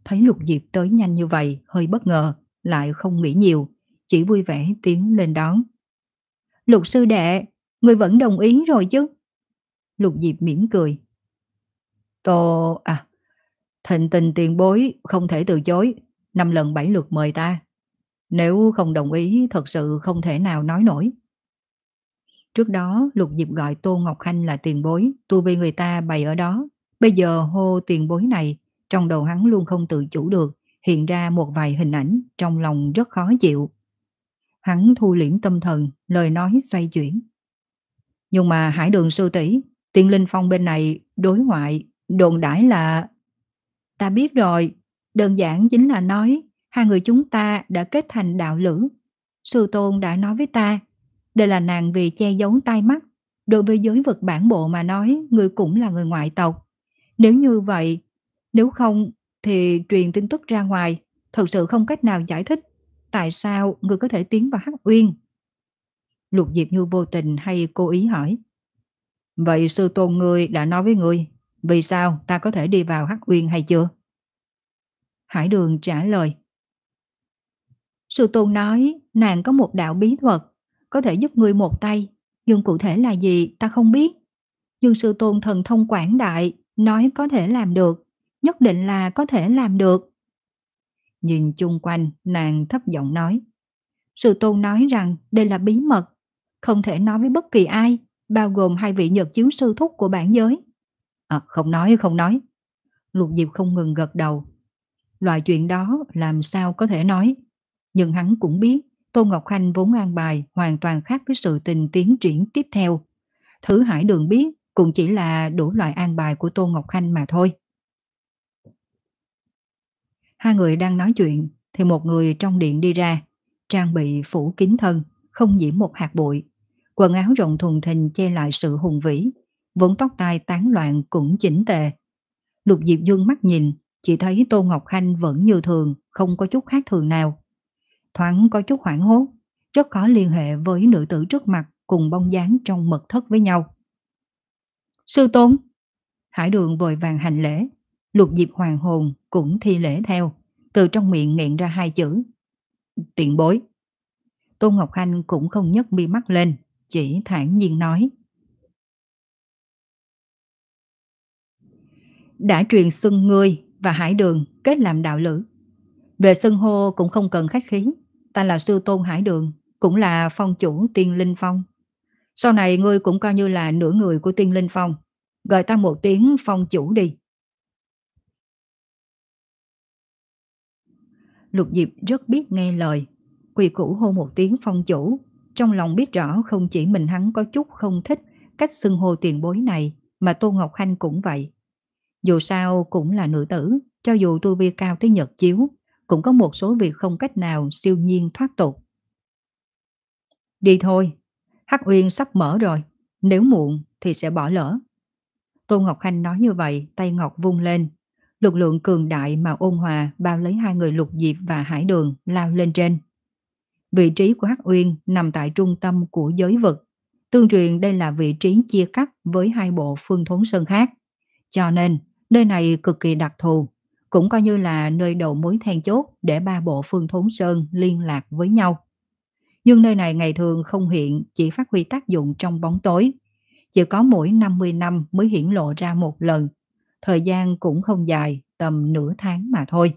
Thấy Lục Diệp tới nhanh như vậy, hơi bất ngờ, lại không nghĩ nhiều, chỉ vui vẻ tiến lên đón. Lục sư đệ, người vẫn đồng ý rồi chứ? Lục Diệp mỉm cười. Tô à, thịnh tình tiền bối không thể từ chối, năm lần bảy lượt mời ta. Nếu không đồng ý thật sự không thể nào nói nổi. Trước đó Lục Diệp gọi Tô Ngọc Khanh là tiền bối, tu vi người ta bày ở đó. Bây giờ hô tiền bối này, trong đầu hắn luôn không tự chủ được, hiện ra một vài hình ảnh, trong lòng rất khó chịu. Hắn thu liễm tâm thần, lời nói xoay chuyển. Nhưng mà Hải Đường sư tỷ, Tiên Linh Phong bên này đối ngoại đồn đãi là... Ta biết rồi, đơn giản chính là nói hai người chúng ta đã kết thành đạo lữ. Sư tôn đã nói với ta, đây là nàng vì che giấu tai mắt. Đối với giới vực bản bộ mà nói, người cũng là người ngoại tộc. Nếu như vậy, nếu không thì truyền tin tức ra ngoài, thật sự không cách nào giải thích tại sao người có thể tiến vào Hắc Uyên. Lục Diệp như vô tình hay cố ý hỏi. Vậy sư tôn ngươi đã nói với ngươi, vì sao ta có thể đi vào Hắc Uyên hay chưa? Hải Đường trả lời. Sư tôn nói nàng có một đạo bí thuật, có thể giúp ngươi một tay, nhưng cụ thể là gì ta không biết. Nhưng sư tôn thần thông quảng đại, nói có thể làm được, nhất định là có thể làm được. Nhìn chung quanh, nàng thấp giọng nói. Sư tôn nói rằng đây là bí mật, không thể nói với bất kỳ ai, bao gồm hai vị nhật chiếu sư thúc của bản giới. À, không nói, không nói. Lục Diệp không ngừng gật đầu. Loại chuyện đó làm sao có thể nói. Nhưng hắn cũng biết Tô Ngọc Khanh vốn an bài hoàn toàn khác với sự tình tiến triển tiếp theo. Thứ Hải Đường biết cũng chỉ là đủ loại an bài của Tô Ngọc Khanh mà thôi. Hai người đang nói chuyện thì một người trong điện đi ra, trang bị phủ kín thân, không nhiễm một hạt bụi. Quần áo rộng thùng thình che lại sự hùng vĩ, vốn tóc tai tán loạn cũng chỉnh tề. Lục Diệp dương mắt nhìn, chỉ thấy Tô Ngọc Khanh vẫn như thường, không có chút khác thường nào. Thoáng có chút hoảng hốt, rất khó liên hệ với nữ tử trước mặt cùng bóng dáng trong mật thất với nhau. Sư tôn! Hải Đường vội vàng hành lễ, Lục Diệp hoàng hồn cũng thi lễ theo, từ trong miệng nghẹn ra hai chữ. Tiện bối! Tô Ngọc Khanh cũng không nhấc mi mắt lên, chỉ thản nhiên nói. Đã truyền xưng ngươi và Hải Đường kết làm đạo lữ. Về xưng hô cũng không cần khách khí, ta là sư tôn Hải Đường, cũng là phong chủ Tiên Linh Phong. Sau này ngươi cũng coi như là nửa người của Tiên Linh Phong, gọi ta một tiếng phong chủ đi. Lục Diệp rất biết nghe lời, quỳ củ hô một tiếng phong chủ, trong lòng biết rõ không chỉ mình hắn có chút không thích cách xưng hô tiền bối này, mà Tô Ngọc Khanh cũng vậy. Dù sao cũng là nữ tử, cho dù tu vi cao tới nhật chiếu, cũng có một số việc không cách nào siêu nhiên thoát tục. Đi thôi, Hắc Uyên sắp mở rồi, nếu muộn thì sẽ bỏ lỡ. Tô Ngọc Khanh nói như vậy, tay ngọc vung lên. Lực lượng cường đại mà ôn hòa bao lấy hai người Lục Diệp và Hải Đường lao lên trên. Vị trí của Hắc Uyên nằm tại trung tâm của giới vực. Tương truyền đây là vị trí chia cắt với hai bộ Phương Thốn Sơn khác. Cho nên, nơi này cực kỳ đặc thù, cũng coi như là nơi đầu mối then chốt để ba bộ Phương Thốn Sơn liên lạc với nhau. Nhưng nơi này ngày thường không hiện, chỉ phát huy tác dụng trong bóng tối. Chỉ có mỗi năm mươi năm mới hiển lộ ra một lần. Thời gian cũng không dài, tầm nửa tháng mà thôi.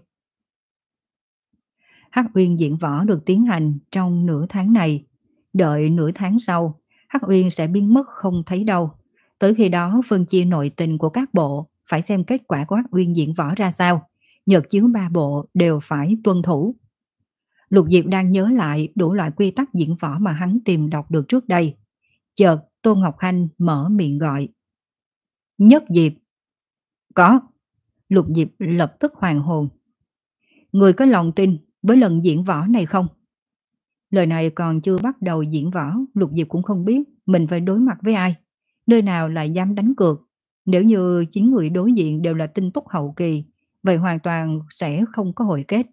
Hắc Uyên diễn võ được tiến hành trong nửa tháng này. Đợi nửa tháng sau, Hắc Uyên sẽ biến mất không thấy đâu. Tới khi đó phân chia nội tình của các bộ, phải xem kết quả của Hắc Uyên diễn võ ra sao. Nhật chiếu ba bộ đều phải tuân thủ. Lục Diệp đang nhớ lại đủ loại quy tắc diễn võ mà hắn tìm đọc được trước đây. Chợt Tô Ngọc Khanh mở miệng gọi. Nhất Diệp. Có. Lục Diệp lập tức hoàn hồn. Người có lòng tin với lần diễn võ này không? Lời này còn chưa bắt đầu diễn võ, Lục Diệp cũng không biết mình phải đối mặt với ai. Nơi nào lại dám đánh cược. Nếu như chín người đối diện đều là tinh túc hậu kỳ, vậy hoàn toàn sẽ không có hồi kết.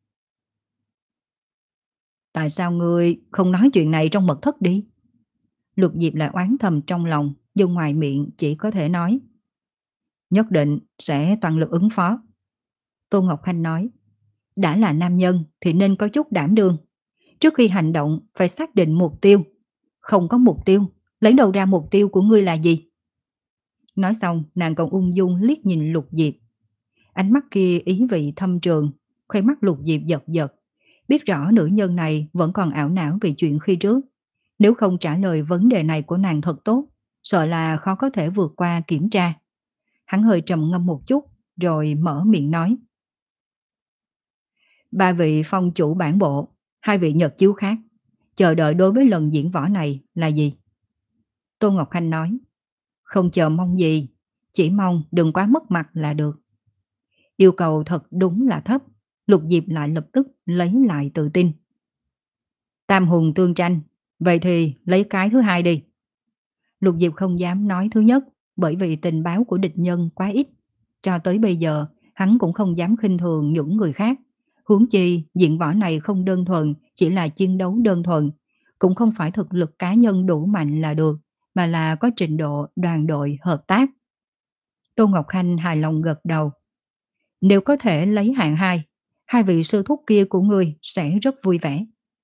Tại sao ngươi không nói chuyện này trong mật thất đi? Lục Diệp lại oán thầm trong lòng, nhưng ngoài miệng chỉ có thể nói. Nhất định sẽ toàn lực ứng phó. Tô Ngọc Khanh nói, đã là nam nhân thì nên có chút đảm đương. Trước khi hành động phải xác định mục tiêu. Không có mục tiêu, lấy đầu ra mục tiêu của ngươi là gì? Nói xong, nàng còn ung dung liếc nhìn Lục Diệp. Ánh mắt kia ý vị thâm trường, khóe mắt Lục Diệp giật giật. Biết rõ nữ nhân này vẫn còn ảo não vì chuyện khi trước. Nếu không trả lời vấn đề này của nàng thật tốt, sợ là khó có thể vượt qua kiểm tra. Hắn hơi trầm ngâm một chút, rồi mở miệng nói. Ba vị phong chủ bản bộ, hai vị nhật chiếu khác, chờ đợi đối với lần diễn võ này là gì? Tô Ngọc Khanh nói, không chờ mong gì, chỉ mong đừng quá mất mặt là được. Yêu cầu thật đúng là thấp, Lục Diệp lại lập tức lấy lại tự tin. Tam hùng tương tranh, vậy thì lấy cái thứ hai đi. Lục Diệp không dám nói thứ nhất, bởi vì tình báo của địch nhân quá ít. Cho tới bây giờ, hắn cũng không dám khinh thường những người khác. Huống chi, diễn võ này không đơn thuần, chỉ là chiến đấu đơn thuần. Cũng không phải thực lực cá nhân đủ mạnh là được, mà là có trình độ đoàn đội hợp tác. Tô Ngọc Khanh hài lòng gật đầu. Nếu có thể lấy hạng hai, hai vị sư thúc kia của ngươi sẽ rất vui vẻ.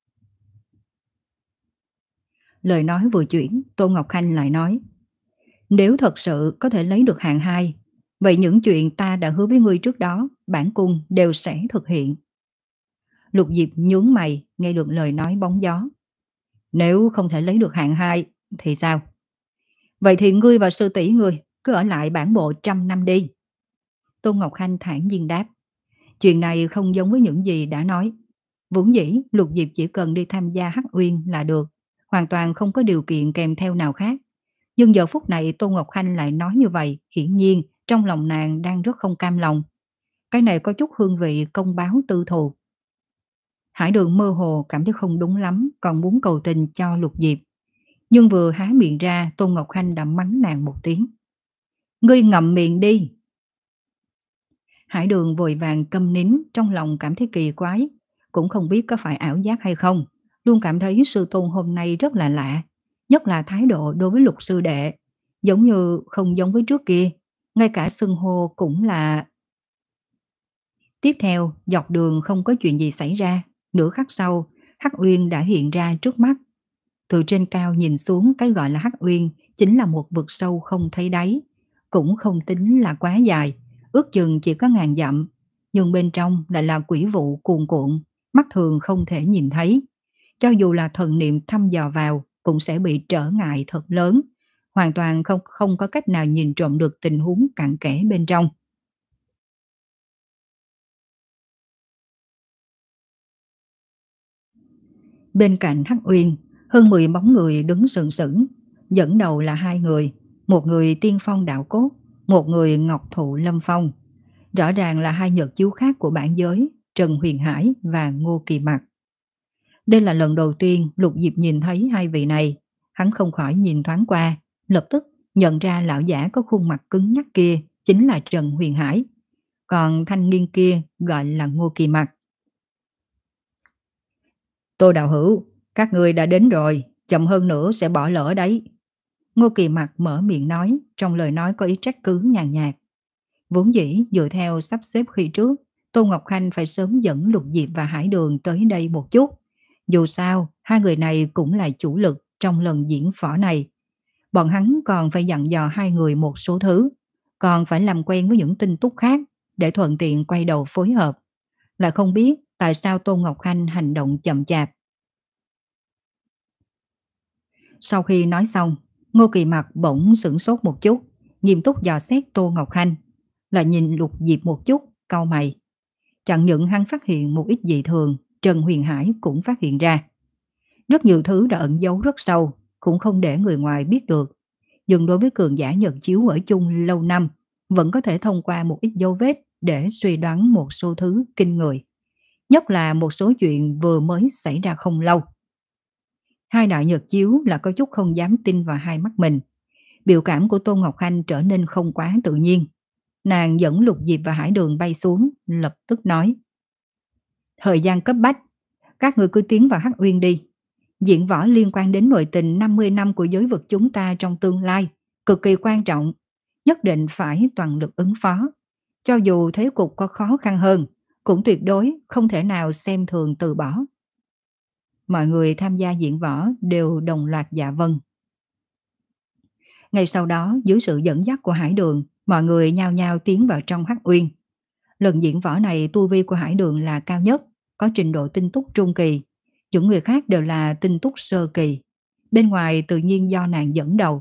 Lời nói vừa chuyển, Tô Ngọc Khanh lại nói, nếu thật sự có thể lấy được hạng hai, vậy những chuyện ta đã hứa với ngươi trước đó, bản cung đều sẽ thực hiện. Lục Diệp nhướng mày, nghe được lời nói bóng gió. Nếu không thể lấy được hạng hai, thì sao? Vậy thì ngươi và sư tỷ ngươi cứ ở lại bản bộ trăm năm đi. Tô Ngọc Khanh thản nhiên đáp. Chuyện này không giống với những gì đã nói. Vốn dĩ Lục Diệp chỉ cần đi tham gia Hắc Uyên là được, hoàn toàn không có điều kiện kèm theo nào khác. Nhưng giờ phút này Tô Ngọc Khanh lại nói như vậy, hiển nhiên trong lòng nàng đang rất không cam lòng. Cái này có chút hương vị công báo tư thù. Hải Đường mơ hồ cảm thấy không đúng lắm, còn muốn cầu tình cho Lục Diệp. Nhưng vừa há miệng ra, Tô Ngọc Khanh đã mắng nàng một tiếng. Ngươi ngậm miệng đi. Hải Đường vội vàng câm nín, trong lòng cảm thấy kỳ quái, cũng không biết có phải ảo giác hay không. Luôn cảm thấy sư tôn hôm nay rất là lạ, nhất là thái độ đối với Lục sư đệ, giống như không giống với trước kia, ngay cả xưng hô cũng là. Tiếp theo, dọc đường không có chuyện gì xảy ra, nửa khắc sau, Hắc Uyên đã hiện ra trước mắt. Từ trên cao nhìn xuống, cái gọi là Hắc Uyên chính là một vực sâu không thấy đáy, cũng không tính là quá dài, ước chừng chỉ có ngàn dặm, nhưng bên trong lại là quỷ vụ cuồn cuộn, mắt thường không thể nhìn thấy. Cho dù là thần niệm thăm dò vào cũng sẽ bị trở ngại thật lớn, hoàn toàn không không có cách nào nhìn trộm được tình huống cặn kẽ bên trong. Bên cạnh Hắc Uyên, hơn mười bóng người đứng sừng sững, dẫn đầu là hai người, một người tiên phong đạo cốt, một người ngọc thụ lâm phong. Rõ ràng là hai nhật chiếu khác của bản giới, Trần Huyền Hải và Ngô Kỳ Mặc. Đây là lần đầu tiên Lục Diệp nhìn thấy hai vị này, hắn không khỏi nhìn thoáng qua, lập tức nhận ra lão giả có khuôn mặt cứng nhắc kia chính là Trần Huyền Hải, còn thanh niên kia gọi là Ngô Kỳ Mặc. Tô đạo hữu, các người đã đến rồi, chậm hơn nữa sẽ bỏ lỡ đấy. Ngô Kỳ Mặc mở miệng nói, trong lời nói có ý trách cứ nhàn nhạt. Vốn dĩ dựa theo sắp xếp khi trước, Tô Ngọc Khanh phải sớm dẫn Lục Diệp và Hải Đường tới đây một chút. Dù sao, hai người này cũng là chủ lực trong lần diễn võ này. Bọn hắn còn phải dặn dò hai người một số thứ, còn phải làm quen với những tin tức khác để thuận tiện quay đầu phối hợp. Lại không biết tại sao Tô Ngọc Khanh hành động chậm chạp. Sau khi nói xong, Ngô Kỳ Mặc bỗng sửng sốt một chút, nghiêm túc dò xét Tô Ngọc Khanh, lại nhìn Lục Diệp một chút, cau mày. Chẳng những hắn phát hiện một ít dị thường, Trần Huyền Hải cũng phát hiện ra. Rất nhiều thứ đã ẩn giấu rất sâu, cũng không để người ngoài biết được. Nhưng đối với cường giả nhật chiếu ở chung lâu năm, vẫn có thể thông qua một ít dấu vết để suy đoán một số thứ kinh người. Nhất là một số chuyện vừa mới xảy ra không lâu. Hai đại nhật chiếu là có chút không dám tin vào hai mắt mình. Biểu cảm của Tô Ngọc Khanh trở nên không quá tự nhiên. Nàng dẫn Lục Diệp và Hải Đường bay xuống, lập tức nói. Thời gian cấp bách, các người cứ tiến vào Hắc Uyên đi. Diễn võ liên quan đến nội tình năm mươi năm của giới vực chúng ta trong tương lai, cực kỳ quan trọng, nhất định phải toàn lực ứng phó. Cho dù thế cục có khó khăn hơn, cũng tuyệt đối không thể nào xem thường từ bỏ. Mọi người tham gia diễn võ đều đồng loạt dạ vâng. Ngay sau đó, dưới sự dẫn dắt của Hải Đường, mọi người nhao nhao tiến vào trong Hắc Uyên. Lần diễn võ này tu vi của Hải Đường là cao nhất, có trình độ tinh túc trung kỳ. Những người khác đều là tinh túc sơ kỳ. Bên ngoài tự nhiên do nàng dẫn đầu.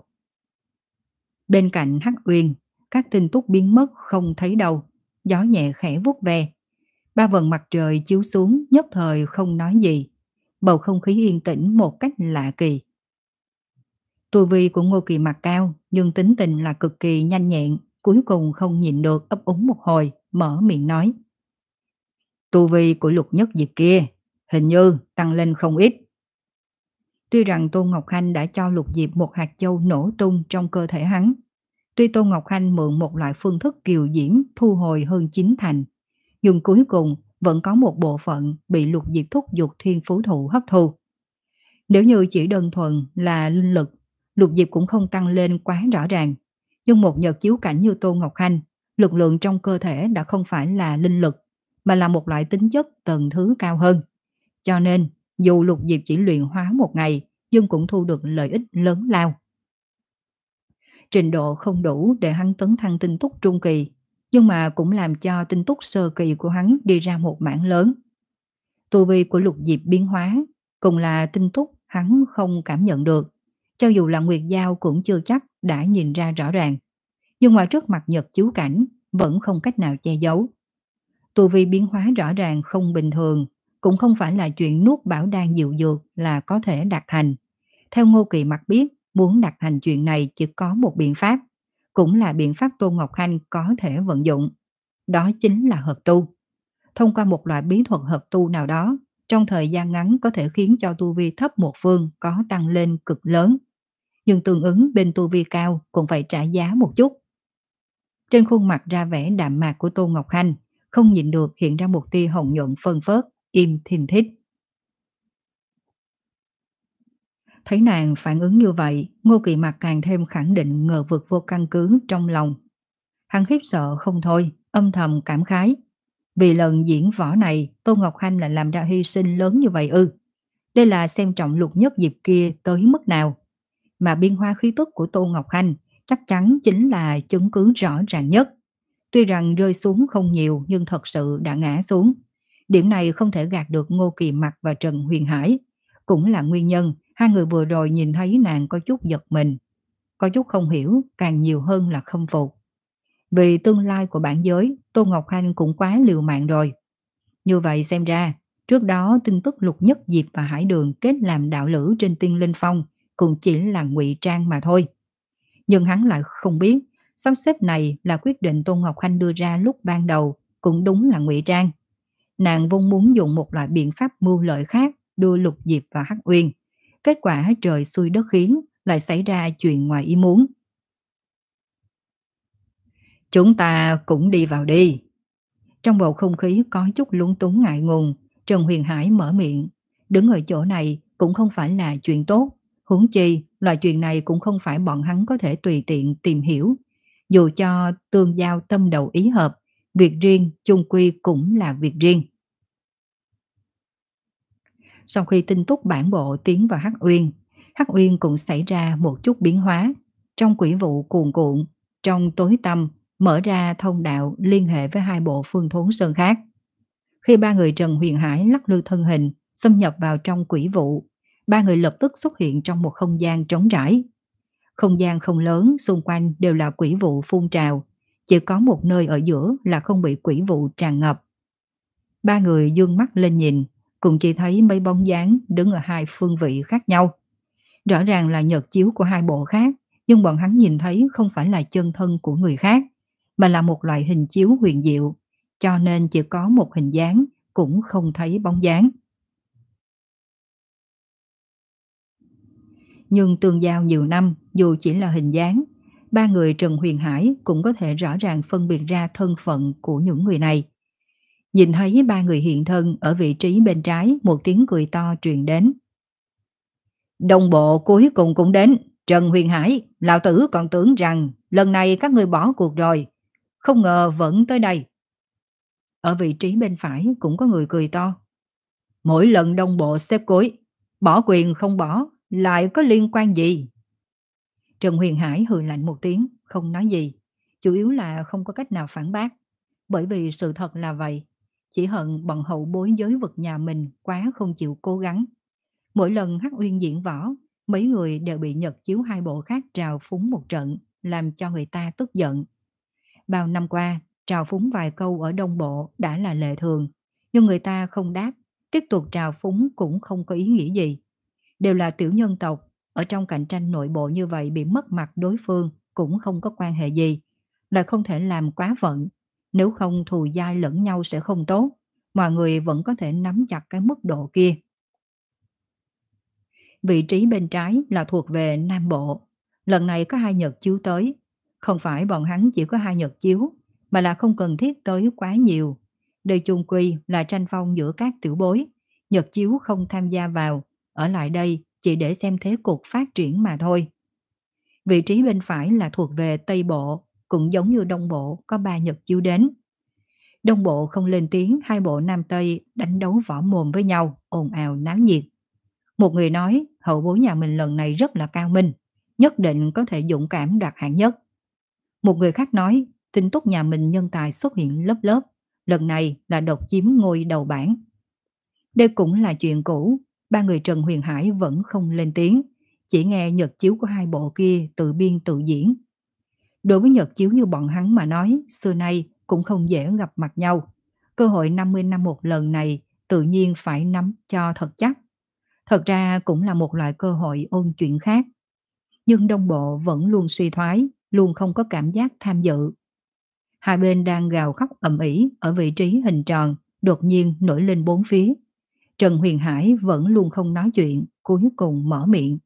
Bên cạnh Hắc Uyên, các tinh túc biến mất không thấy đâu. Gió nhẹ khẽ vuốt ve. Ba vầng mặt trời chiếu xuống nhất thời không nói gì. Bầu không khí yên tĩnh một cách lạ kỳ. Tu vi của Ngô Kỳ Mặc cao, nhưng tính tình là cực kỳ nhanh nhẹn, cuối cùng không nhịn được ấp úng một hồi, mở miệng nói. Tu vi của Lục Nhất Diệp kia, hình như tăng lên không ít. Tuy rằng Tôn Ngọc Khanh đã cho Lục Diệp một hạt châu nổ tung trong cơ thể hắn, tuy Tôn Ngọc Khanh mượn một loại phương thức kiều diễm thu hồi hơn chín thành, nhưng cuối cùng vẫn có một bộ phận bị Lục Diệp thúc giục thiên phú thụ hấp thu. Nếu như chỉ đơn thuần là linh lực, Lục Diệp cũng không tăng lên quá rõ ràng. Nhưng một nhật chiếu cảnh như Tôn Ngọc Khanh, lực lượng trong cơ thể đã không phải là linh lực, mà là một loại tính chất tầng thứ cao hơn. Cho nên, dù Lục Diệp chỉ luyện hóa một ngày, nhưng cũng thu được lợi ích lớn lao. Trình độ không đủ để hắn tấn thăng tinh túc trung kỳ, nhưng mà cũng làm cho tinh túc sơ kỳ của hắn đi ra một mảng lớn. Tu vi của Lục Diệp biến hóa, cùng là tinh túc hắn không cảm nhận được. Cho dù là Nguyệt Giao cũng chưa chắc đã nhìn ra rõ ràng. Nhưng mà trước mặt nhật chiếu cảnh vẫn không cách nào che giấu. Tu vi biến hóa rõ ràng không bình thường, cũng không phải là chuyện nuốt bảo đan diệu dược là có thể đạt thành. Theo Ngô Kỳ Mặc biết, muốn đạt thành chuyện này chỉ có một biện pháp, cũng là biện pháp Tôn Ngọc Khanh có thể vận dụng. Đó chính là hợp tu. Thông qua một loại bí thuật hợp tu nào đó, trong thời gian ngắn có thể khiến cho tu vi thấp một phương có tăng lên cực lớn. Nhưng tương ứng bên tu vi cao cũng phải trả giá một chút. Trên khuôn mặt ra vẻ đạm mạc của Tôn Ngọc Khanh, không nhịn được hiện ra một tia hồng nhuận phân phớt, im thình thít. Thấy nàng phản ứng như vậy, Ngô Kỳ Mặc càng thêm khẳng định ngờ vực vô căn cứ trong lòng. Hắn khiếp sợ không thôi, âm thầm cảm khái. Vì lần diễn võ này, Tôn Ngọc Khanh lại làm ra hy sinh lớn như vậy ư. Đây là xem trọng Lục Nhất Diệp kia tới mức nào. Mà biên hoa khí tức của Tôn Ngọc Khanh chắc chắn chính là chứng cứ rõ ràng nhất. Tuy rằng rơi xuống không nhiều nhưng thật sự đã ngã xuống. Điểm này không thể gạt được Ngô Kỳ Mặc và Trần Huyền Hải. Cũng là nguyên nhân hai người vừa rồi nhìn thấy nàng có chút giật mình. Có chút không hiểu, càng nhiều hơn là khâm phục. Vì tương lai của bản giới, Tôn Ngọc Khanh cũng quá liều mạng rồi. Như vậy xem ra, trước đó tin tức Lục Nhất Diệp và Hải Đường kết làm đạo lữ trên Tiên Linh Phong cũng chỉ là ngụy trang mà thôi. Nhưng hắn lại không biết, sắp xếp này là quyết định Tôn Ngọc Khanh đưa ra lúc ban đầu, cũng đúng là ngụy trang. Nàng vốn muốn dùng một loại biện pháp mưu lợi khác đưa Lục Diệp vào Hắc Uyên. Kết quả trời xui đất khiến, lại xảy ra chuyện ngoài ý muốn. Chúng ta cũng đi vào đi. Trong bầu không khí có chút lúng túng ngại ngùng, Trần Huyền Hải mở miệng. Đứng ở chỗ này cũng không phải là chuyện tốt. Huống chi, loại chuyện này cũng không phải bọn hắn có thể tùy tiện tìm hiểu. Dù cho tương giao tâm đầu ý hợp, việc riêng chung quy cũng là việc riêng. Sau khi tinh túc bản bộ tiến vào Hắc Uyên, Hắc Uyên cũng xảy ra một chút biến hóa. Trong quỷ vụ cuồn cuộn, trong tối tăm, mở ra thông đạo liên hệ với hai bộ Phương Thốn Sơn khác. Khi ba người Trần Huyền Hải lắc lư thân hình, xâm nhập vào trong quỷ vụ, ba người lập tức xuất hiện trong một không gian trống rãi. Không gian không lớn, xung quanh đều là quỷ vụ phun trào, chỉ có một nơi ở giữa là không bị quỷ vụ tràn ngập. Ba người dương mắt lên nhìn, cũng chỉ thấy mấy bóng dáng đứng ở hai phương vị khác nhau. Rõ ràng là nhật chiếu của hai bộ khác, nhưng bọn hắn nhìn thấy không phải là chân thân của người khác, mà là một loại hình chiếu huyền diệu, cho nên chỉ có một hình dáng, cũng không thấy bóng dáng. Nhưng tương giao nhiều năm, dù chỉ là hình dáng, ba người Trần Huyền Hải cũng có thể rõ ràng phân biệt ra thân phận của những người này. Nhìn thấy ba người hiện thân ở vị trí bên trái, một tiếng cười to truyền đến. Đồng bộ cuối cùng cũng đến. Trần Huyền Hải, lão tử còn tưởng rằng lần này các người bỏ cuộc rồi. không ngờ vẫn tới đây. Ở vị trí bên phải cũng có người cười to. Mỗi lần đông bộ xếp cuối, bỏ quyền không bỏ, lại có liên quan gì? Trần Huyền Hải hừ lạnh một tiếng, không nói gì. Chủ yếu là không có cách nào phản bác. Bởi vì sự thật là vậy. Chỉ hận bọn hậu bối giới vực nhà mình quá không chịu cố gắng. Mỗi lần Hắc Uyên diễn võ, mấy người đều bị Nhật chiếu hai bộ khác trào phúng một trận, làm cho người ta tức giận. Bao năm qua, trào phúng vài câu ở Đông Bộ đã là lệ thường, nhưng người ta không đáp, tiếp tục trào phúng cũng không có ý nghĩa gì. Đều là tiểu nhân tộc, ở trong cạnh tranh nội bộ như vậy bị mất mặt đối phương cũng không có quan hệ gì, lại không thể làm quá phận, nếu không thù dai lẫn nhau sẽ không tốt, mọi người vẫn có thể nắm chặt cái mức độ kia. Vị trí bên trái là thuộc về Nam Bộ, lần này có hai nhật chiếu tới, không phải bọn hắn chỉ có hai nhật chiếu, mà là không cần thiết tới quá nhiều. Đây chung quy là tranh phong giữa các tiểu bối, nhật chiếu không tham gia vào, ở lại đây chỉ để xem thế cục phát triển mà thôi. Vị trí bên phải là thuộc về Tây Bộ, cũng giống như Đông Bộ có ba nhật chiếu đến. Đông Bộ không lên tiếng, hai bộ Nam Tây đánh đấu võ mồm với nhau, ồn ào náo nhiệt. Một người nói hậu bối nhà mình lần này rất là cao minh, nhất định có thể dũng cảm đoạt hạng nhất. Một người khác nói tin tức nhà mình nhân tài xuất hiện lớp lớp, lần này là độc chiếm ngôi đầu bảng. Đây cũng là chuyện cũ, ba người Trần Huyền Hải vẫn không lên tiếng, chỉ nghe nhật chiếu của hai bộ kia tự biên tự diễn. Đối với nhật chiếu như bọn hắn mà nói, xưa nay cũng không dễ gặp mặt nhau. Cơ hội năm mươi năm một lần này tự nhiên phải nắm cho thật chắc. Thật ra cũng là một loại cơ hội ôn chuyện khác. Nhưng Đông Bộ vẫn luôn suy thoái, luôn không có cảm giác tham dự. Hai bên đang gào khóc ầm ĩ ở vị trí hình tròn, đột nhiên nổi lên bốn phía. Trần Huyền Hải vẫn luôn không nói chuyện, cuối cùng mở miệng.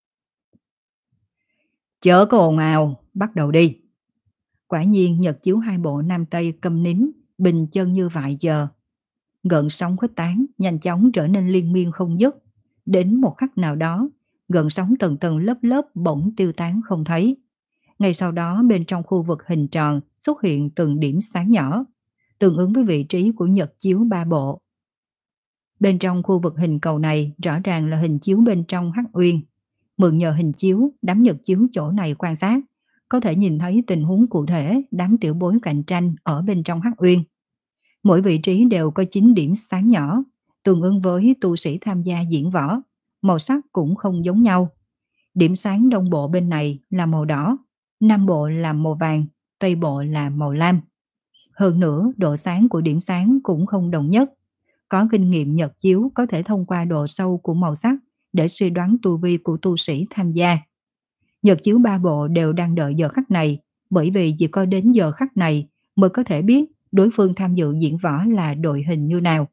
Chớ có ồn ào, bắt đầu đi. Quả nhiên nhật chiếu hai bộ Nam Tây câm nín, bình chân như vại giờ. Gợn sóng khuếch tán, nhanh chóng trở nên liên miên không dứt. Đến một khắc nào đó, gợn sóng tầng tầng lớp lớp bỗng tiêu tán không thấy. Ngay sau đó bên trong khu vực hình tròn xuất hiện từng điểm sáng nhỏ, tương ứng với vị trí của nhật chiếu ba bộ. Bên trong khu vực hình cầu này rõ ràng là hình chiếu bên trong Hắc Uyên. Mượn nhờ hình chiếu, đám nhật chiếu chỗ này quan sát, có thể nhìn thấy tình huống cụ thể đám tiểu bối cạnh tranh ở bên trong Hắc Uyên. Mỗi vị trí đều có chín điểm sáng nhỏ, tương ứng với tu sĩ tham gia diễn võ, màu sắc cũng không giống nhau. Điểm sáng Đông Bộ bên này là màu đỏ, Nam Bộ là màu vàng, Tây Bộ là màu lam. Hơn nữa, độ sáng của điểm sáng cũng không đồng nhất. Có kinh nghiệm nhật chiếu có thể thông qua độ sâu của màu sắc để suy đoán tu vi của tu sĩ tham gia. Nhật chiếu ba bộ đều đang đợi giờ khắc này, bởi vì chỉ có đến giờ khắc này mới có thể biết đối phương tham dự diễn võ là đội hình như nào.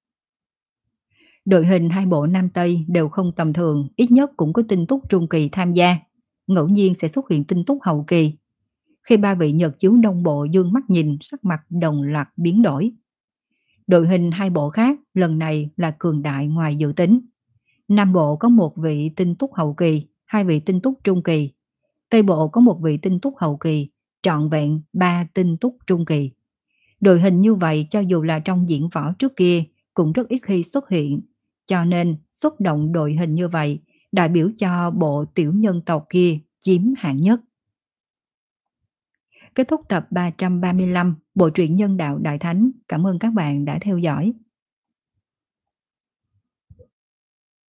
Đội hình hai bộ Nam Tây đều không tầm thường, ít nhất cũng có tinh túc trung kỳ tham gia. Ngẫu nhiên sẽ xuất hiện tinh túc hậu kỳ. Khi ba vị nhật chiếu Đông Bộ dương mắt nhìn, sắc mặt đồng loạt biến đổi. Đội hình hai bộ khác lần này là cường đại ngoài dự tính. Nam Bộ có một vị tinh túc hậu kỳ, hai vị tinh túc trung kỳ. Tây Bộ có một vị tinh túc hậu kỳ, trọn vẹn ba tinh túc trung kỳ. Đội hình như vậy cho dù là trong diễn võ trước kia cũng rất ít khi xuất hiện, cho nên xuất động đội hình như vậy đại biểu cho bộ tiểu nhân tộc kia chiếm hạng nhất. Kết thúc tập ba trăm ba mươi lăm Bộ truyện Nhân đạo Đại Thánh. Cảm ơn các bạn đã theo dõi.